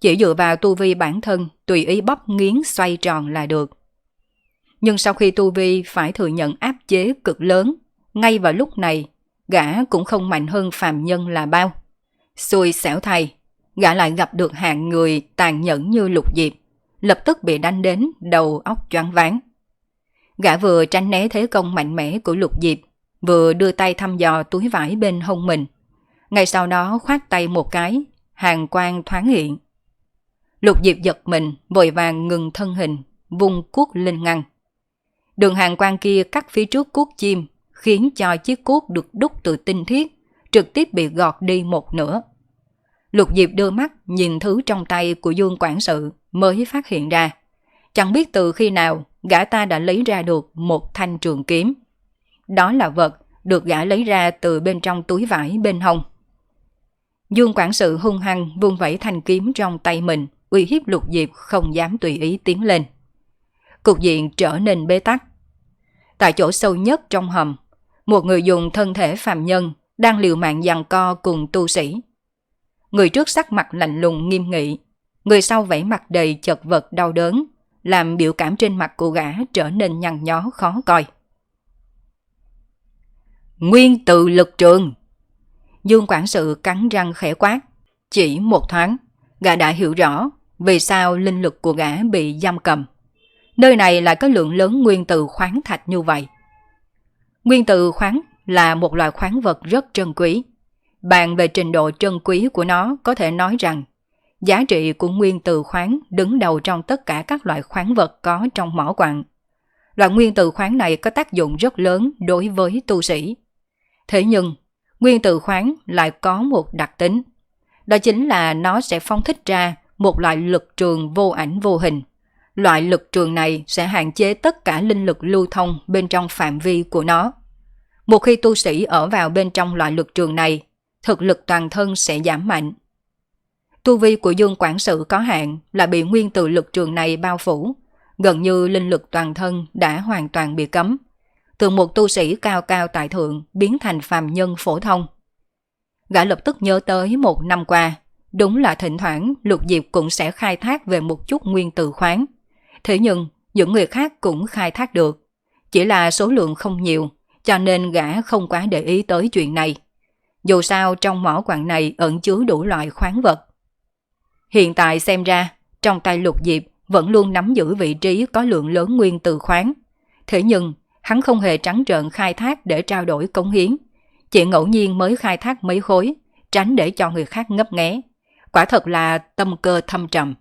Speaker 1: chỉ dựa vào tu vi bản thân tùy ý bóp nghiến xoay tròn là được. Nhưng sau khi tu vi phải thừa nhận áp chế cực lớn, ngay vào lúc này, gã cũng không mạnh hơn phàm nhân là bao. Xui xẻo thay, gã lại gặp được hạng người tàn nhẫn như Lục Diệp, lập tức bị đánh đến đầu óc choáng váng. Gã vừa tránh né thế công mạnh mẽ của Lục Diệp, vừa đưa tay thăm dò túi vải bên hông mình. Ngay sau đó khoát tay một cái, hàn quang thoáng hiện. Lục Diệp giật mình, vội vàng ngừng thân hình, vung cuốc lên ngăn. Đường hàn quang kia cắt phía trước cuốc chim, khiến cho chiếc cuốc được đúc từ tinh thiết, trực tiếp bị gọt đi một nửa. Lục Diệp đưa mắt nhìn thứ trong tay của Dương quản sự mới phát hiện ra. Chẳng biết từ khi nào gã ta đã lấy ra được một thanh trường kiếm. Đó là vật được gã lấy ra từ bên trong túi vải bên hông. Dương quản sự hung hăng vung vẩy thanh kiếm trong tay mình, uy hiếp Lục Diệp không dám tùy ý tiến lên. Cục diện trở nên bế tắc. Tại chỗ sâu nhất trong hầm, một người dùng thân thể phàm nhân đang liều mạng giằng co cùng tu sĩ. Người trước sắc mặt lạnh lùng nghiêm nghị, người sau vẫy mặt đầy chật vật đau đớn, làm biểu cảm trên mặt của gã trở nên nhăn nhó khó coi. Nguyên tự lực trường. Dương quản sự cắn răng khẽ quát. Chỉ một thoáng, gã đã hiểu rõ vì sao linh lực của gã bị giam cầm. Nơi này lại có lượng lớn nguyên tử khoáng thạch như vậy. Nguyên tử khoáng là một loại khoáng vật rất trân quý. Bàn về trình độ trân quý của nó, có thể nói rằng giá trị của nguyên tử khoáng đứng đầu trong tất cả các loại khoáng vật có trong mỏ quặng. Loại nguyên tử khoáng này có tác dụng rất lớn đối với tu sĩ. Thế nhưng, nguyên tử khoáng lại có một đặc tính. Đó chính là nó sẽ phóng thích ra một loại lực trường vô ảnh vô hình. Loại lực trường này sẽ hạn chế tất cả linh lực lưu thông bên trong phạm vi của nó. Một khi tu sĩ ở vào bên trong loại lực trường này, thực lực toàn thân sẽ giảm mạnh. Tu vi của Dương quản sự có hạn là bị nguyên tử lực trường này bao phủ, gần như linh lực toàn thân đã hoàn toàn bị cấm. Từ một tu sĩ cao cao tại thượng biến thành phàm nhân phổ thông. Gã lập tức nhớ tới một năm qua, đúng là thỉnh thoảng Lục Diệp cũng sẽ khai thác về một chút nguyên tử khoáng. Thế nhưng, những người khác cũng khai thác được. Chỉ là số lượng không nhiều, cho nên gã không quá để ý tới chuyện này. Dù sao trong mỏ quặng này ẩn chứa đủ loại khoáng vật. Hiện tại xem ra, trong tay Lục Diệp vẫn luôn nắm giữ vị trí có lượng lớn nguyên tử khoáng. Thế nhưng, hắn không hề trắng trợn khai thác để trao đổi cống hiến. Chỉ ngẫu nhiên mới khai thác mấy khối, tránh để cho người khác ngấp nghé. Quả thật là tâm cơ thâm trầm.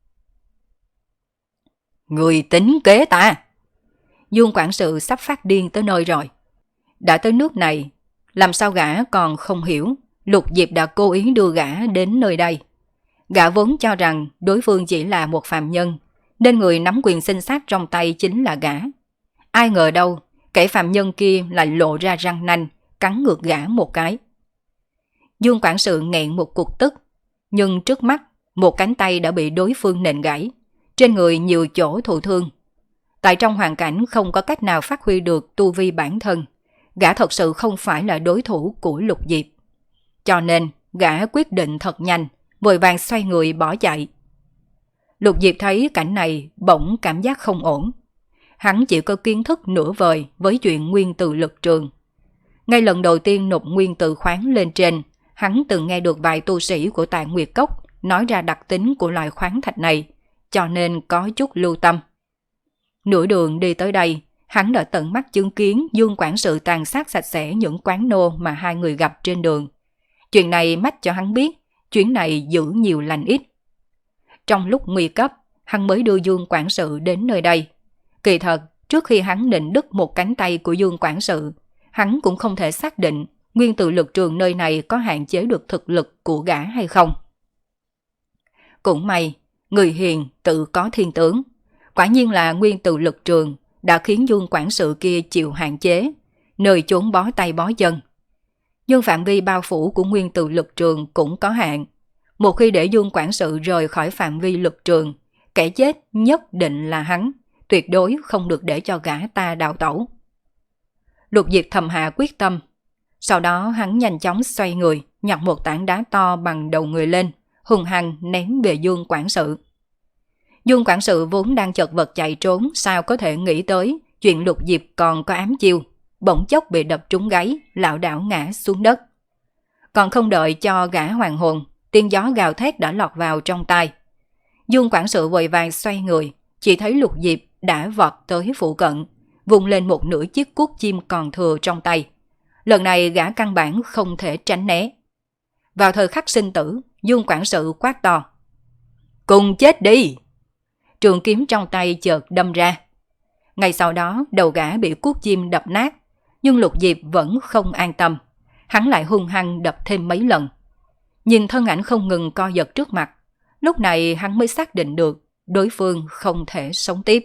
Speaker 1: Người tính kế ta! Dương quản sự sắp phát điên tới nơi rồi. Đã tới nước này, làm sao gã còn không hiểu Lục Diệp đã cố ý đưa gã đến nơi đây. Gã vốn cho rằng đối phương chỉ là một phàm nhân, nên người nắm quyền sinh sát trong tay chính là gã. Ai ngờ đâu, kẻ phàm nhân kia lại lộ ra răng nanh, cắn ngược gã một cái. Dương quản sự nghẹn một cục tức, nhưng trước mắt, một cánh tay đã bị đối phương nện gãy, trên người nhiều chỗ thụ thương. Tại trong hoàn cảnh không có cách nào phát huy được tu vi bản thân, gã thật sự không phải là đối thủ của Lục Diệp. Cho nên, gã quyết định thật nhanh, vội vàng xoay người bỏ chạy. Lục Diệp thấy cảnh này bỗng cảm giác không ổn. Hắn chỉ có kiến thức nửa vời với chuyện nguyên tử lực trường. Ngay lần đầu tiên nộp nguyên tử khoáng lên trên, hắn từng nghe được vài tu sĩ của Tạng Nguyệt Cốc nói ra đặc tính của loại khoáng thạch này, cho nên có chút lưu tâm. Nửa đường đi tới đây, hắn đã tận mắt chứng kiến Dương quản sự tàn sát sạch sẽ những quán nô mà hai người gặp trên đường. Chuyện này mách cho hắn biết, chuyến này giữ nhiều lành ít. Trong lúc nguy cấp, hắn mới đưa Dương quản sự đến nơi đây. Kỳ thật, trước khi hắn định đứt một cánh tay của Dương quản sự, hắn cũng không thể xác định nguyên tử lực trường nơi này có hạn chế được thực lực của gã hay không. Cũng may, người hiền tự có thiên tướng. Quả nhiên là nguyên tử lực trường đã khiến Dương quản sự kia chịu hạn chế, nơi chốn bó tay bó chân. Nhưng phạm vi bao phủ của nguyên tử lực trường cũng có hạn. Một khi để Dương quản sự rời khỏi phạm vi lực trường, kẻ chết nhất định là hắn, tuyệt đối không được để cho gã ta đào tẩu. Lục Diệp thầm hạ quyết tâm. Sau đó hắn nhanh chóng xoay người, nhặt một tảng đá to bằng đầu người lên, hung hăng ném về Dương quản sự. Dương quản sự vốn đang chật vật chạy trốn, sao có thể nghĩ tới chuyện Lục Diệp còn có ám chiêu, bỗng chốc bị đập trúng gáy, lảo đảo ngã xuống đất. Còn không đợi cho gã hoàn hồn, tiếng gió gào thét đã lọt vào trong tai. Dương quản sự vội vàng xoay người, chỉ thấy Lục Diệp đã vọt tới phụ cận, vùng lên một nửa chiếc cuốc chim còn thừa trong tay. Lần này gã căn bản không thể tránh né. Vào thời khắc sinh tử, Dương quản sự quát to: "Cùng chết đi!" Trường kiếm trong tay chợt đâm ra. Ngay sau đó đầu gã bị cuốc chim đập nát, nhưng Lục Diệp vẫn không an tâm. Hắn lại hung hăng đập thêm mấy lần. Nhìn thân ảnh không ngừng co giật trước mặt, lúc này hắn mới xác định được đối phương không thể sống tiếp.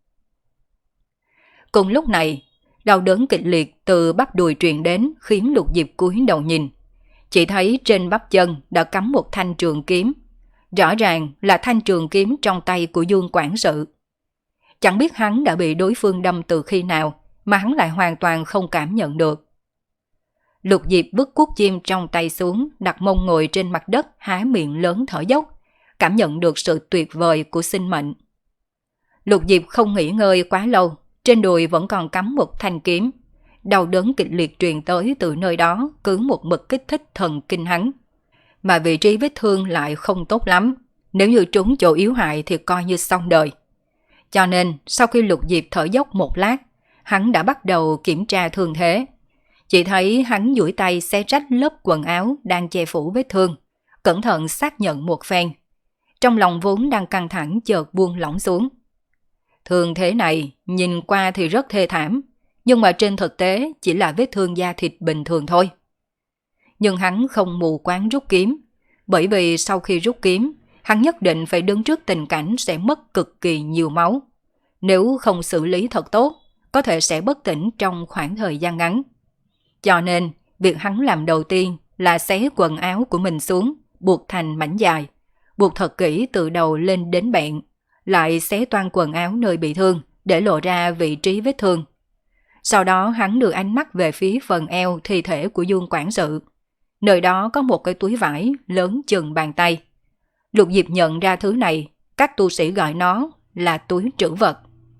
Speaker 1: Cùng lúc này, đau đớn kịch liệt từ bắp đùi truyền đến khiến Lục Diệp cúi đầu nhìn. Chỉ thấy trên bắp chân đã cắm một thanh trường kiếm. Rõ ràng là thanh trường kiếm trong tay của Dương quản sự. Chẳng biết hắn đã bị đối phương đâm từ khi nào mà hắn lại hoàn toàn không cảm nhận được. Lục Diệp vứt cuốc chim trong tay xuống, đặt mông ngồi trên mặt đất, há miệng lớn thở dốc, cảm nhận được sự tuyệt vời của sinh mệnh. Lục Diệp không nghỉ ngơi quá lâu, trên đùi vẫn còn cắm một thanh kiếm. Đau đớn kịch liệt truyền tới từ nơi đó cứ một mực kích thích thần kinh hắn. Mà vị trí vết thương lại không tốt lắm, nếu như trúng chỗ yếu hại thì coi như xong đời. Cho nên sau khi Lục Diệp thở dốc một lát, hắn đã bắt đầu kiểm tra thương thế. Chỉ thấy hắn duỗi tay xé rách lớp quần áo đang che phủ vết thương, cẩn thận xác nhận một phen. Trong lòng vốn đang căng thẳng chợt buông lỏng xuống. Thương thế này nhìn qua thì rất thê thảm, nhưng mà trên thực tế chỉ là vết thương da thịt bình thường thôi. Nhưng hắn không mù quáng rút kiếm, bởi vì sau khi rút kiếm, hắn nhất định phải đứng trước tình cảnh sẽ mất cực kỳ nhiều máu. Nếu không xử lý thật tốt, có thể sẽ bất tỉnh trong khoảng thời gian ngắn. Cho nên, việc hắn làm đầu tiên là xé quần áo của mình xuống, buộc thành mảnh dài, buộc thật kỹ từ đầu lên đến bẹn, lại xé toang quần áo nơi bị thương để lộ ra vị trí vết thương. Sau đó hắn đưa ánh mắt về phía phần eo thi thể của Dương quản sự. Nơi đó có một cái túi vải lớn chừng bàn tay. Lục Diệp nhận ra thứ này, các tu sĩ gọi nó là túi trữ vật.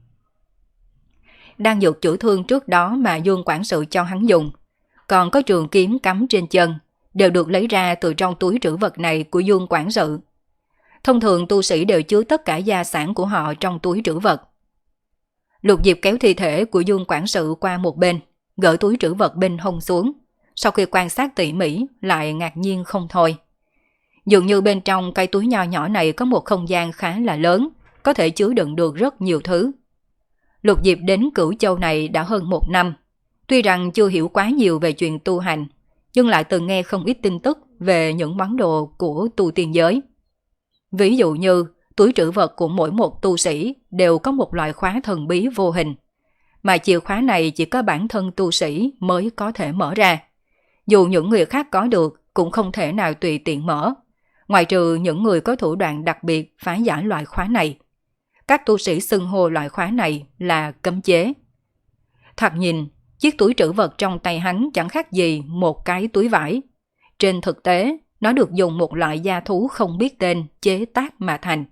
Speaker 1: Đang dược chữa thương trước đó mà Dương quản sự cho hắn dùng, còn có trường kiếm cắm trên chân, đều được lấy ra từ trong túi trữ vật này của Dương quản sự. Thông thường tu sĩ đều chứa tất cả gia sản của họ trong túi trữ vật. Lục Diệp kéo thi thể của Dương quản sự qua một bên, gỡ túi trữ vật bên hông xuống. Sau khi quan sát tỉ mỉ, lại ngạc nhiên không thôi. Dường như bên trong cái túi nho nhỏ này có một không gian khá là lớn, có thể chứa đựng được rất nhiều thứ. Lục Diệp đến Cửu Châu này đã hơn một năm. Tuy rằng chưa hiểu quá nhiều về chuyện tu hành, nhưng lại từng nghe không ít tin tức về những món đồ của tu tiên giới. Ví dụ như túi trữ vật của mỗi một tu sĩ đều có một loại khóa thần bí vô hình, mà chìa khóa này chỉ có bản thân tu sĩ mới có thể mở ra. Dù những người khác có được cũng không thể nào tùy tiện mở, ngoại trừ những người có thủ đoạn đặc biệt phá giải loại khóa này. Các tu sĩ xưng hô loại khóa này là cấm chế. Thoạt nhìn, chiếc túi trữ vật trong tay hắn chẳng khác gì một cái túi vải. Trên thực tế, nó được dùng một loại gia thú không biết tên chế tác mà thành.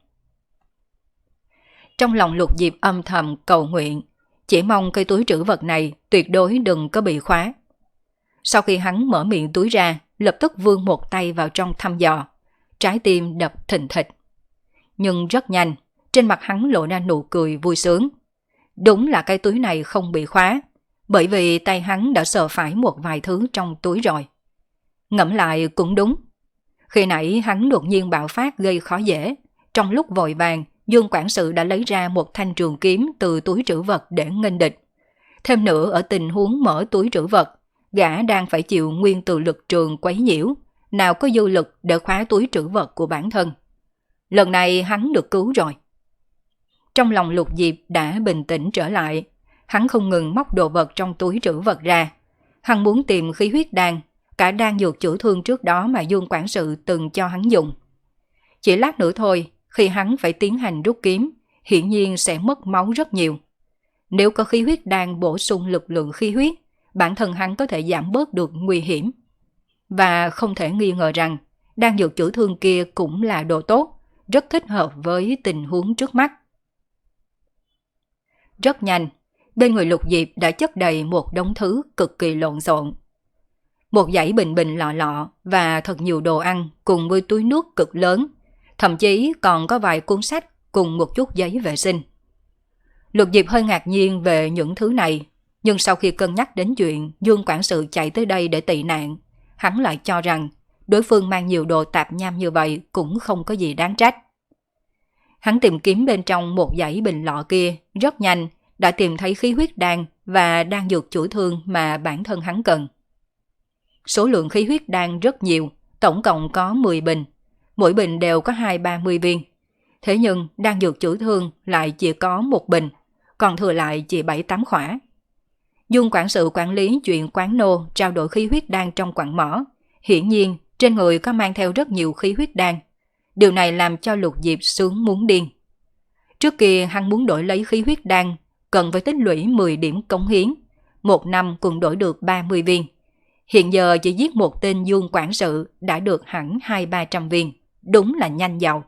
Speaker 1: Trong lòng Lục Diệp âm thầm cầu nguyện, chỉ mong cái túi trữ vật này tuyệt đối đừng có bị khóa. Sau khi hắn mở miệng túi ra, lập tức vươn một tay vào trong thăm dò, trái tim đập thình thịch. Nhưng rất nhanh, trên mặt hắn lộ ra nụ cười vui sướng. Đúng là cái túi này không bị khóa, bởi vì tay hắn đã sờ phải một vài thứ trong túi rồi. Ngẫm lại cũng đúng. Khi nãy hắn đột nhiên bạo phát gây khó dễ. Trong lúc vội vàng, Dương quản sự đã lấy ra một thanh trường kiếm từ túi trữ vật để nghênh địch. Thêm nữa, ở tình huống mở túi trữ vật, gã đang phải chịu nguyên từ lực trường quấy nhiễu, nào có dư lực để khóa túi trữ vật của bản thân. Lần này hắn được cứu rồi. Trong lòng Lục Diệp đã bình tĩnh trở lại, hắn không ngừng móc đồ vật trong túi trữ vật ra. Hắn muốn tìm khí huyết đan, cả đan dược chữa thương trước đó mà Dương quản sự từng cho hắn dùng. Chỉ lát nữa thôi, khi hắn phải tiến hành rút kiếm, hiển nhiên sẽ mất máu rất nhiều. Nếu có khí huyết đan bổ sung lực lượng khí huyết, bản thân hắn có thể giảm bớt được nguy hiểm. Và không thể nghi ngờ rằng, đan dược chữa thương kia cũng là đồ tốt, rất thích hợp với tình huống trước mắt. Rất nhanh, bên người Lục Diệp đã chất đầy một đống thứ cực kỳ lộn xộn. Một dãy bình bình lọ lọ và thật nhiều đồ ăn cùng với túi nước cực lớn, thậm chí còn có vài cuốn sách cùng một chút giấy vệ sinh. Lục Diệp hơi ngạc nhiên về những thứ này, nhưng sau khi cân nhắc đến chuyện Dương quản sự chạy tới đây để tị nạn, hắn lại cho rằng đối phương mang nhiều đồ tạp nham như vậy cũng không có gì đáng trách. Hắn tìm kiếm bên trong một dãy bình lọ kia, rất nhanh đã tìm thấy khí huyết đan và đan dược chữa thương mà bản thân hắn cần. Số lượng khí huyết đan rất nhiều, tổng cộng có mười bình, mỗi bình đều có hai ba mươi viên. Thế nhưng đan dược chữa thương lại chỉ có một bình, còn thừa lại chỉ bảy tám khỏa. Dương quản sự quản lý chuyện quán nô trao đổi khí huyết đan trong quặng mỏ, hiển nhiên trên người có mang theo rất nhiều khí huyết đan. Điều này làm cho Lục Diệp sướng muốn điên. Trước kia hắn muốn đổi lấy khí huyết đan, cần phải tích lũy mười điểm cống hiến, một năm cũng đổi được ba mươi viên. Hiện giờ chỉ giết một tên Dương quản sự đã được hẳn hai ba trăm viên, đúng là nhanh giàu.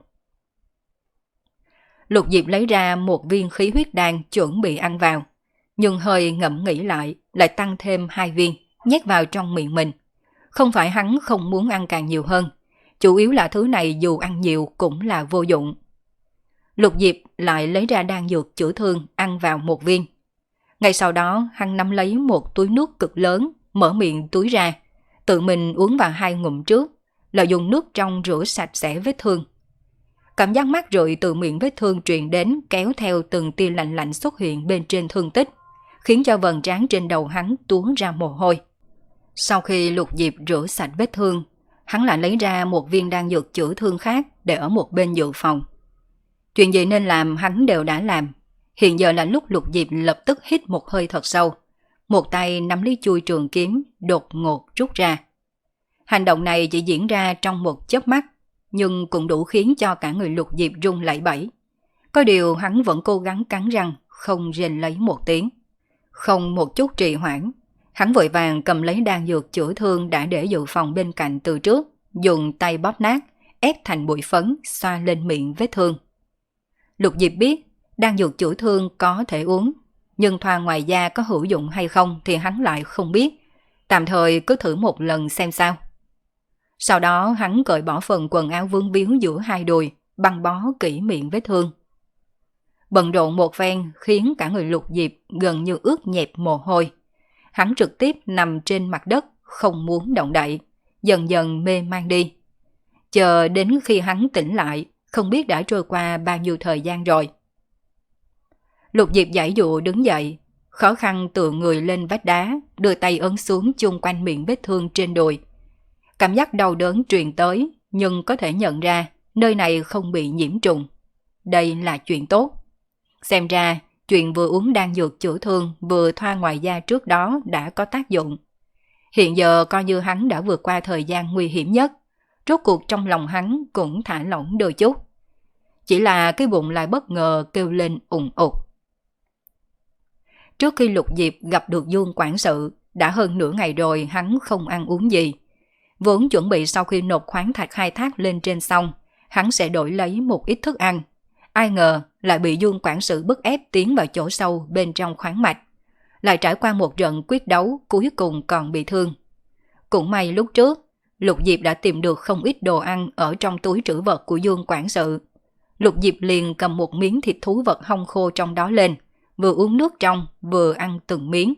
Speaker 1: Lục Diệp lấy ra một viên khí huyết đan chuẩn bị ăn vào, nhưng hơi ngẫm nghĩ lại, lại tăng thêm hai viên, nhét vào trong miệng mình. Không phải hắn không muốn ăn càng nhiều hơn, chủ yếu là thứ này dù ăn nhiều cũng là vô dụng. Lục Diệp lại lấy ra đan dược chữa thương ăn vào một viên. Ngay sau đó hắn nắm lấy một túi nước cực lớn, mở miệng túi ra, tự mình uống vào hai ngụm trước, là dùng nước trong rửa sạch sẽ vết thương. Cảm giác mát rượi từ miệng vết thương truyền đến kéo theo từng tia lạnh lạnh xuất hiện bên trên thương tích, khiến cho vầng trán trên đầu hắn tuôn ra mồ hôi. Sau khi Lục Diệp rửa sạch vết thương, hắn lại lấy ra một viên đan dược chữa thương khác để ở một bên dự phòng. Chuyện gì nên làm hắn đều đã làm. Hiện giờ là lúc Lục Diệp lập tức hít một hơi thật sâu, một tay nắm lấy chuôi trường kiếm đột ngột rút ra. Hành động này chỉ diễn ra trong một chớp mắt, nhưng cũng đủ khiến cho cả người Lục Diệp run lẩy bẩy. Có điều hắn vẫn cố gắng cắn răng, không rên lấy một tiếng. Không một chút trì hoãn, hắn vội vàng cầm lấy đan dược chữa thương đã để dự phòng bên cạnh từ trước, dùng tay bóp nát, ép thành bụi phấn, xoa lên miệng vết thương. Lục Diệp biết đan dược chữa thương có thể uống, nhưng thoa ngoài da có hữu dụng hay không thì hắn lại không biết. Tạm thời cứ thử một lần xem sao. Sau đó hắn cởi bỏ phần quần áo vướng víu giữa hai đùi, băng bó kỹ miệng vết thương. Bận rộn một phen khiến cả người Lục Diệp gần như ướt nhẹp mồ hôi. Hắn trực tiếp nằm trên mặt đất, không muốn động đậy, dần dần mê man đi. Chờ đến khi hắn tỉnh lại, không biết đã trôi qua bao nhiêu thời gian rồi. Lục Diệp giãy dụa đứng dậy, khó khăn tựa người lên vách đá, đưa tay ấn xuống chung quanh miệng vết thương trên đùi. Cảm giác đau đớn truyền tới, nhưng có thể nhận ra nơi này không bị nhiễm trùng. Đây là chuyện tốt. Xem ra, chuyện vừa uống đan dược chữa thương vừa thoa ngoài da trước đó đã có tác dụng. Hiện giờ coi như hắn đã vượt qua thời gian nguy hiểm nhất, rốt cuộc trong lòng hắn cũng thả lỏng đôi chút. Chỉ là cái bụng lại bất ngờ kêu lên ùng ục. Trước khi Lục Diệp gặp được Dương quản sự, đã hơn nửa ngày rồi hắn không ăn uống gì. Vốn chuẩn bị sau khi nộp khoáng thạch khai thác lên trên xong, hắn sẽ đổi lấy một ít thức ăn. Ai ngờ lại bị Dương quản sự bức ép tiến vào chỗ sâu bên trong khoáng mạch. Lại trải qua một trận quyết đấu cuối cùng còn bị thương. Cũng may lúc trước, Lục Diệp đã tìm được không ít đồ ăn ở trong túi trữ vật của Dương quản sự. Lục Diệp liền cầm một miếng thịt thú vật hong khô trong đó lên, vừa uống nước trong vừa ăn từng miếng.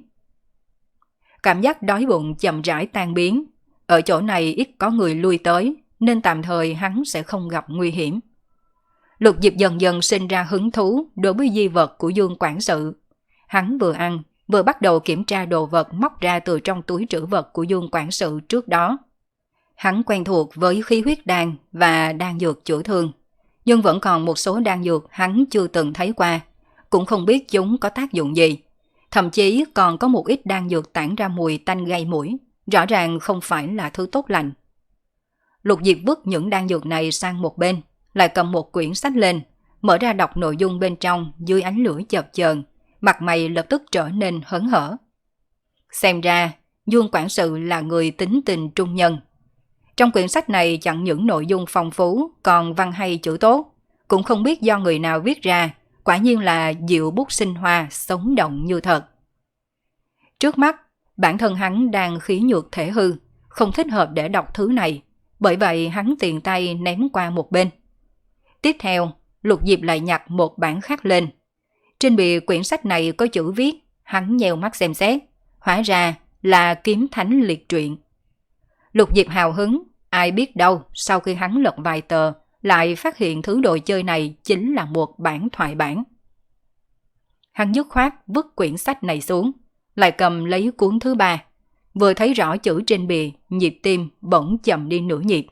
Speaker 1: Cảm giác đói bụng chậm rãi tan biến. Ở chỗ này ít có người lui tới, nên tạm thời hắn sẽ không gặp nguy hiểm. Lục Diệp dần dần sinh ra hứng thú đối với di vật của Dương quản sự. Hắn vừa ăn, vừa bắt đầu kiểm tra đồ vật móc ra từ trong túi trữ vật của Dương quản sự trước đó. Hắn quen thuộc với khí huyết đan và đan dược chữa thương, nhưng vẫn còn một số đan dược hắn chưa từng thấy qua, cũng không biết chúng có tác dụng gì. Thậm chí còn có một ít đan dược tản ra mùi tanh gây mũi, rõ ràng không phải là thứ tốt lành. Lục Diệp vứt những đan dược này sang một bên, lại cầm một quyển sách lên, mở ra đọc nội dung bên trong dưới ánh lửa chập chờn, mặt mày lập tức trở nên hớn hở. Xem ra, Dương quản sự là người tính tình trung nhân. Trong quyển sách này chẳng những nội dung phong phú, còn văn hay chữ tốt. Cũng không biết do người nào viết ra, quả nhiên là diệu bút sinh hoa, sống động như thật. Trước mắt, bản thân hắn đang khí nhược thể hư, không thích hợp để đọc thứ này, bởi vậy hắn tiện tay ném qua một bên. Tiếp theo, Lục Diệp lại nhặt một bản khác lên. Trên bìa quyển sách này có chữ viết, hắn nheo mắt xem xét, hóa ra là Kiếm Thánh Liệt Truyện. Lục Diệp hào hứng, ai biết đâu sau khi hắn lật vài tờ, lại phát hiện thứ đồ chơi này chính là một bản thoại bản. Hắn dứt khoát vứt quyển sách này xuống, lại cầm lấy cuốn thứ ba. Vừa thấy rõ chữ trên bìa, nhịp tim bỗng chậm đi nửa nhịp.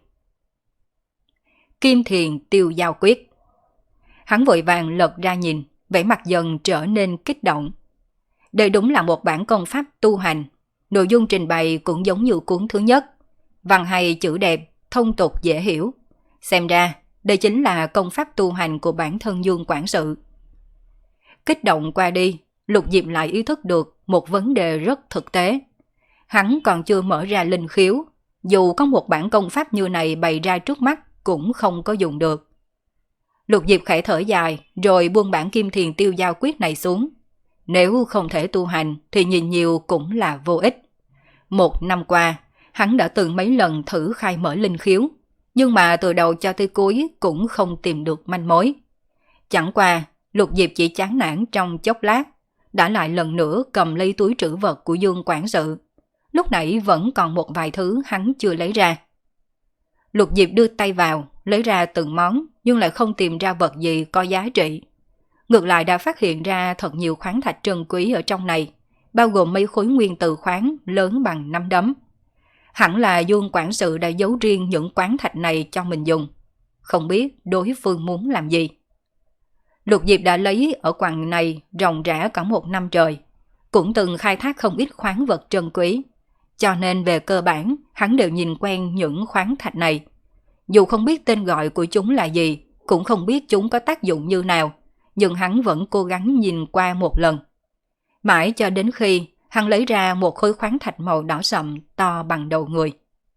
Speaker 1: Kim Thiền Tiêu Giao Quyết. Hắn vội vàng lật ra nhìn, vẻ mặt dần trở nên kích động. Đây đúng là một bản công pháp tu hành, nội dung trình bày cũng giống như cuốn thứ nhất. Văn hay chữ đẹp, thông tục dễ hiểu. Xem ra, đây chính là công pháp tu hành của bản thân Dương Quản sự. Kích động qua đi, Lục Diệp lại ý thức được một vấn đề rất thực tế. Hắn còn chưa mở ra linh khiếu, dù có một bản công pháp như này bày ra trước mắt cũng không có dùng được. Lục Diệp khẽ thở dài rồi buông bản Kim Thiền Tiêu Giao Quyết này xuống. Nếu không thể tu hành thì nhìn nhiều cũng là vô ích. Một năm qua, hắn đã từng mấy lần thử khai mở linh khiếu, nhưng mà từ đầu cho tới cuối cũng không tìm được manh mối. Chẳng qua, Lục Diệp chỉ chán nản trong chốc lát, đã lại lần nữa cầm lấy túi trữ vật của Dương Quản sự. Lúc nãy vẫn còn một vài thứ hắn chưa lấy ra. Lục Diệp đưa tay vào, lấy ra từng món, nhưng lại không tìm ra vật gì có giá trị. Ngược lại đã phát hiện ra thật nhiều khoáng thạch trân quý ở trong này, bao gồm mấy khối nguyên tử khoáng lớn bằng nắm đấm. Hẳn là Dương Quản sự đã giấu riêng những khoáng thạch này cho mình dùng. Không biết đối phương muốn làm gì. Lục Diệp đã lấy ở quặng này ròng rã cả một năm trời, cũng từng khai thác không ít khoáng vật trân quý. Cho nên về cơ bản, hắn đều nhìn quen những khoáng thạch này. Dù không biết tên gọi của chúng là gì, cũng không biết chúng có tác dụng như nào, nhưng hắn vẫn cố gắng nhìn qua một lần. Mãi cho đến khi hắn lấy ra một khối khoáng thạch màu đỏ sậm to bằng đầu người.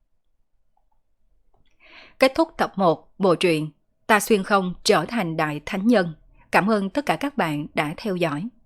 Speaker 1: Kết thúc tập một bộ truyện Ta Xuyên Không Trở Thành Đại Thánh Nhân. Cảm ơn tất cả các bạn đã theo dõi.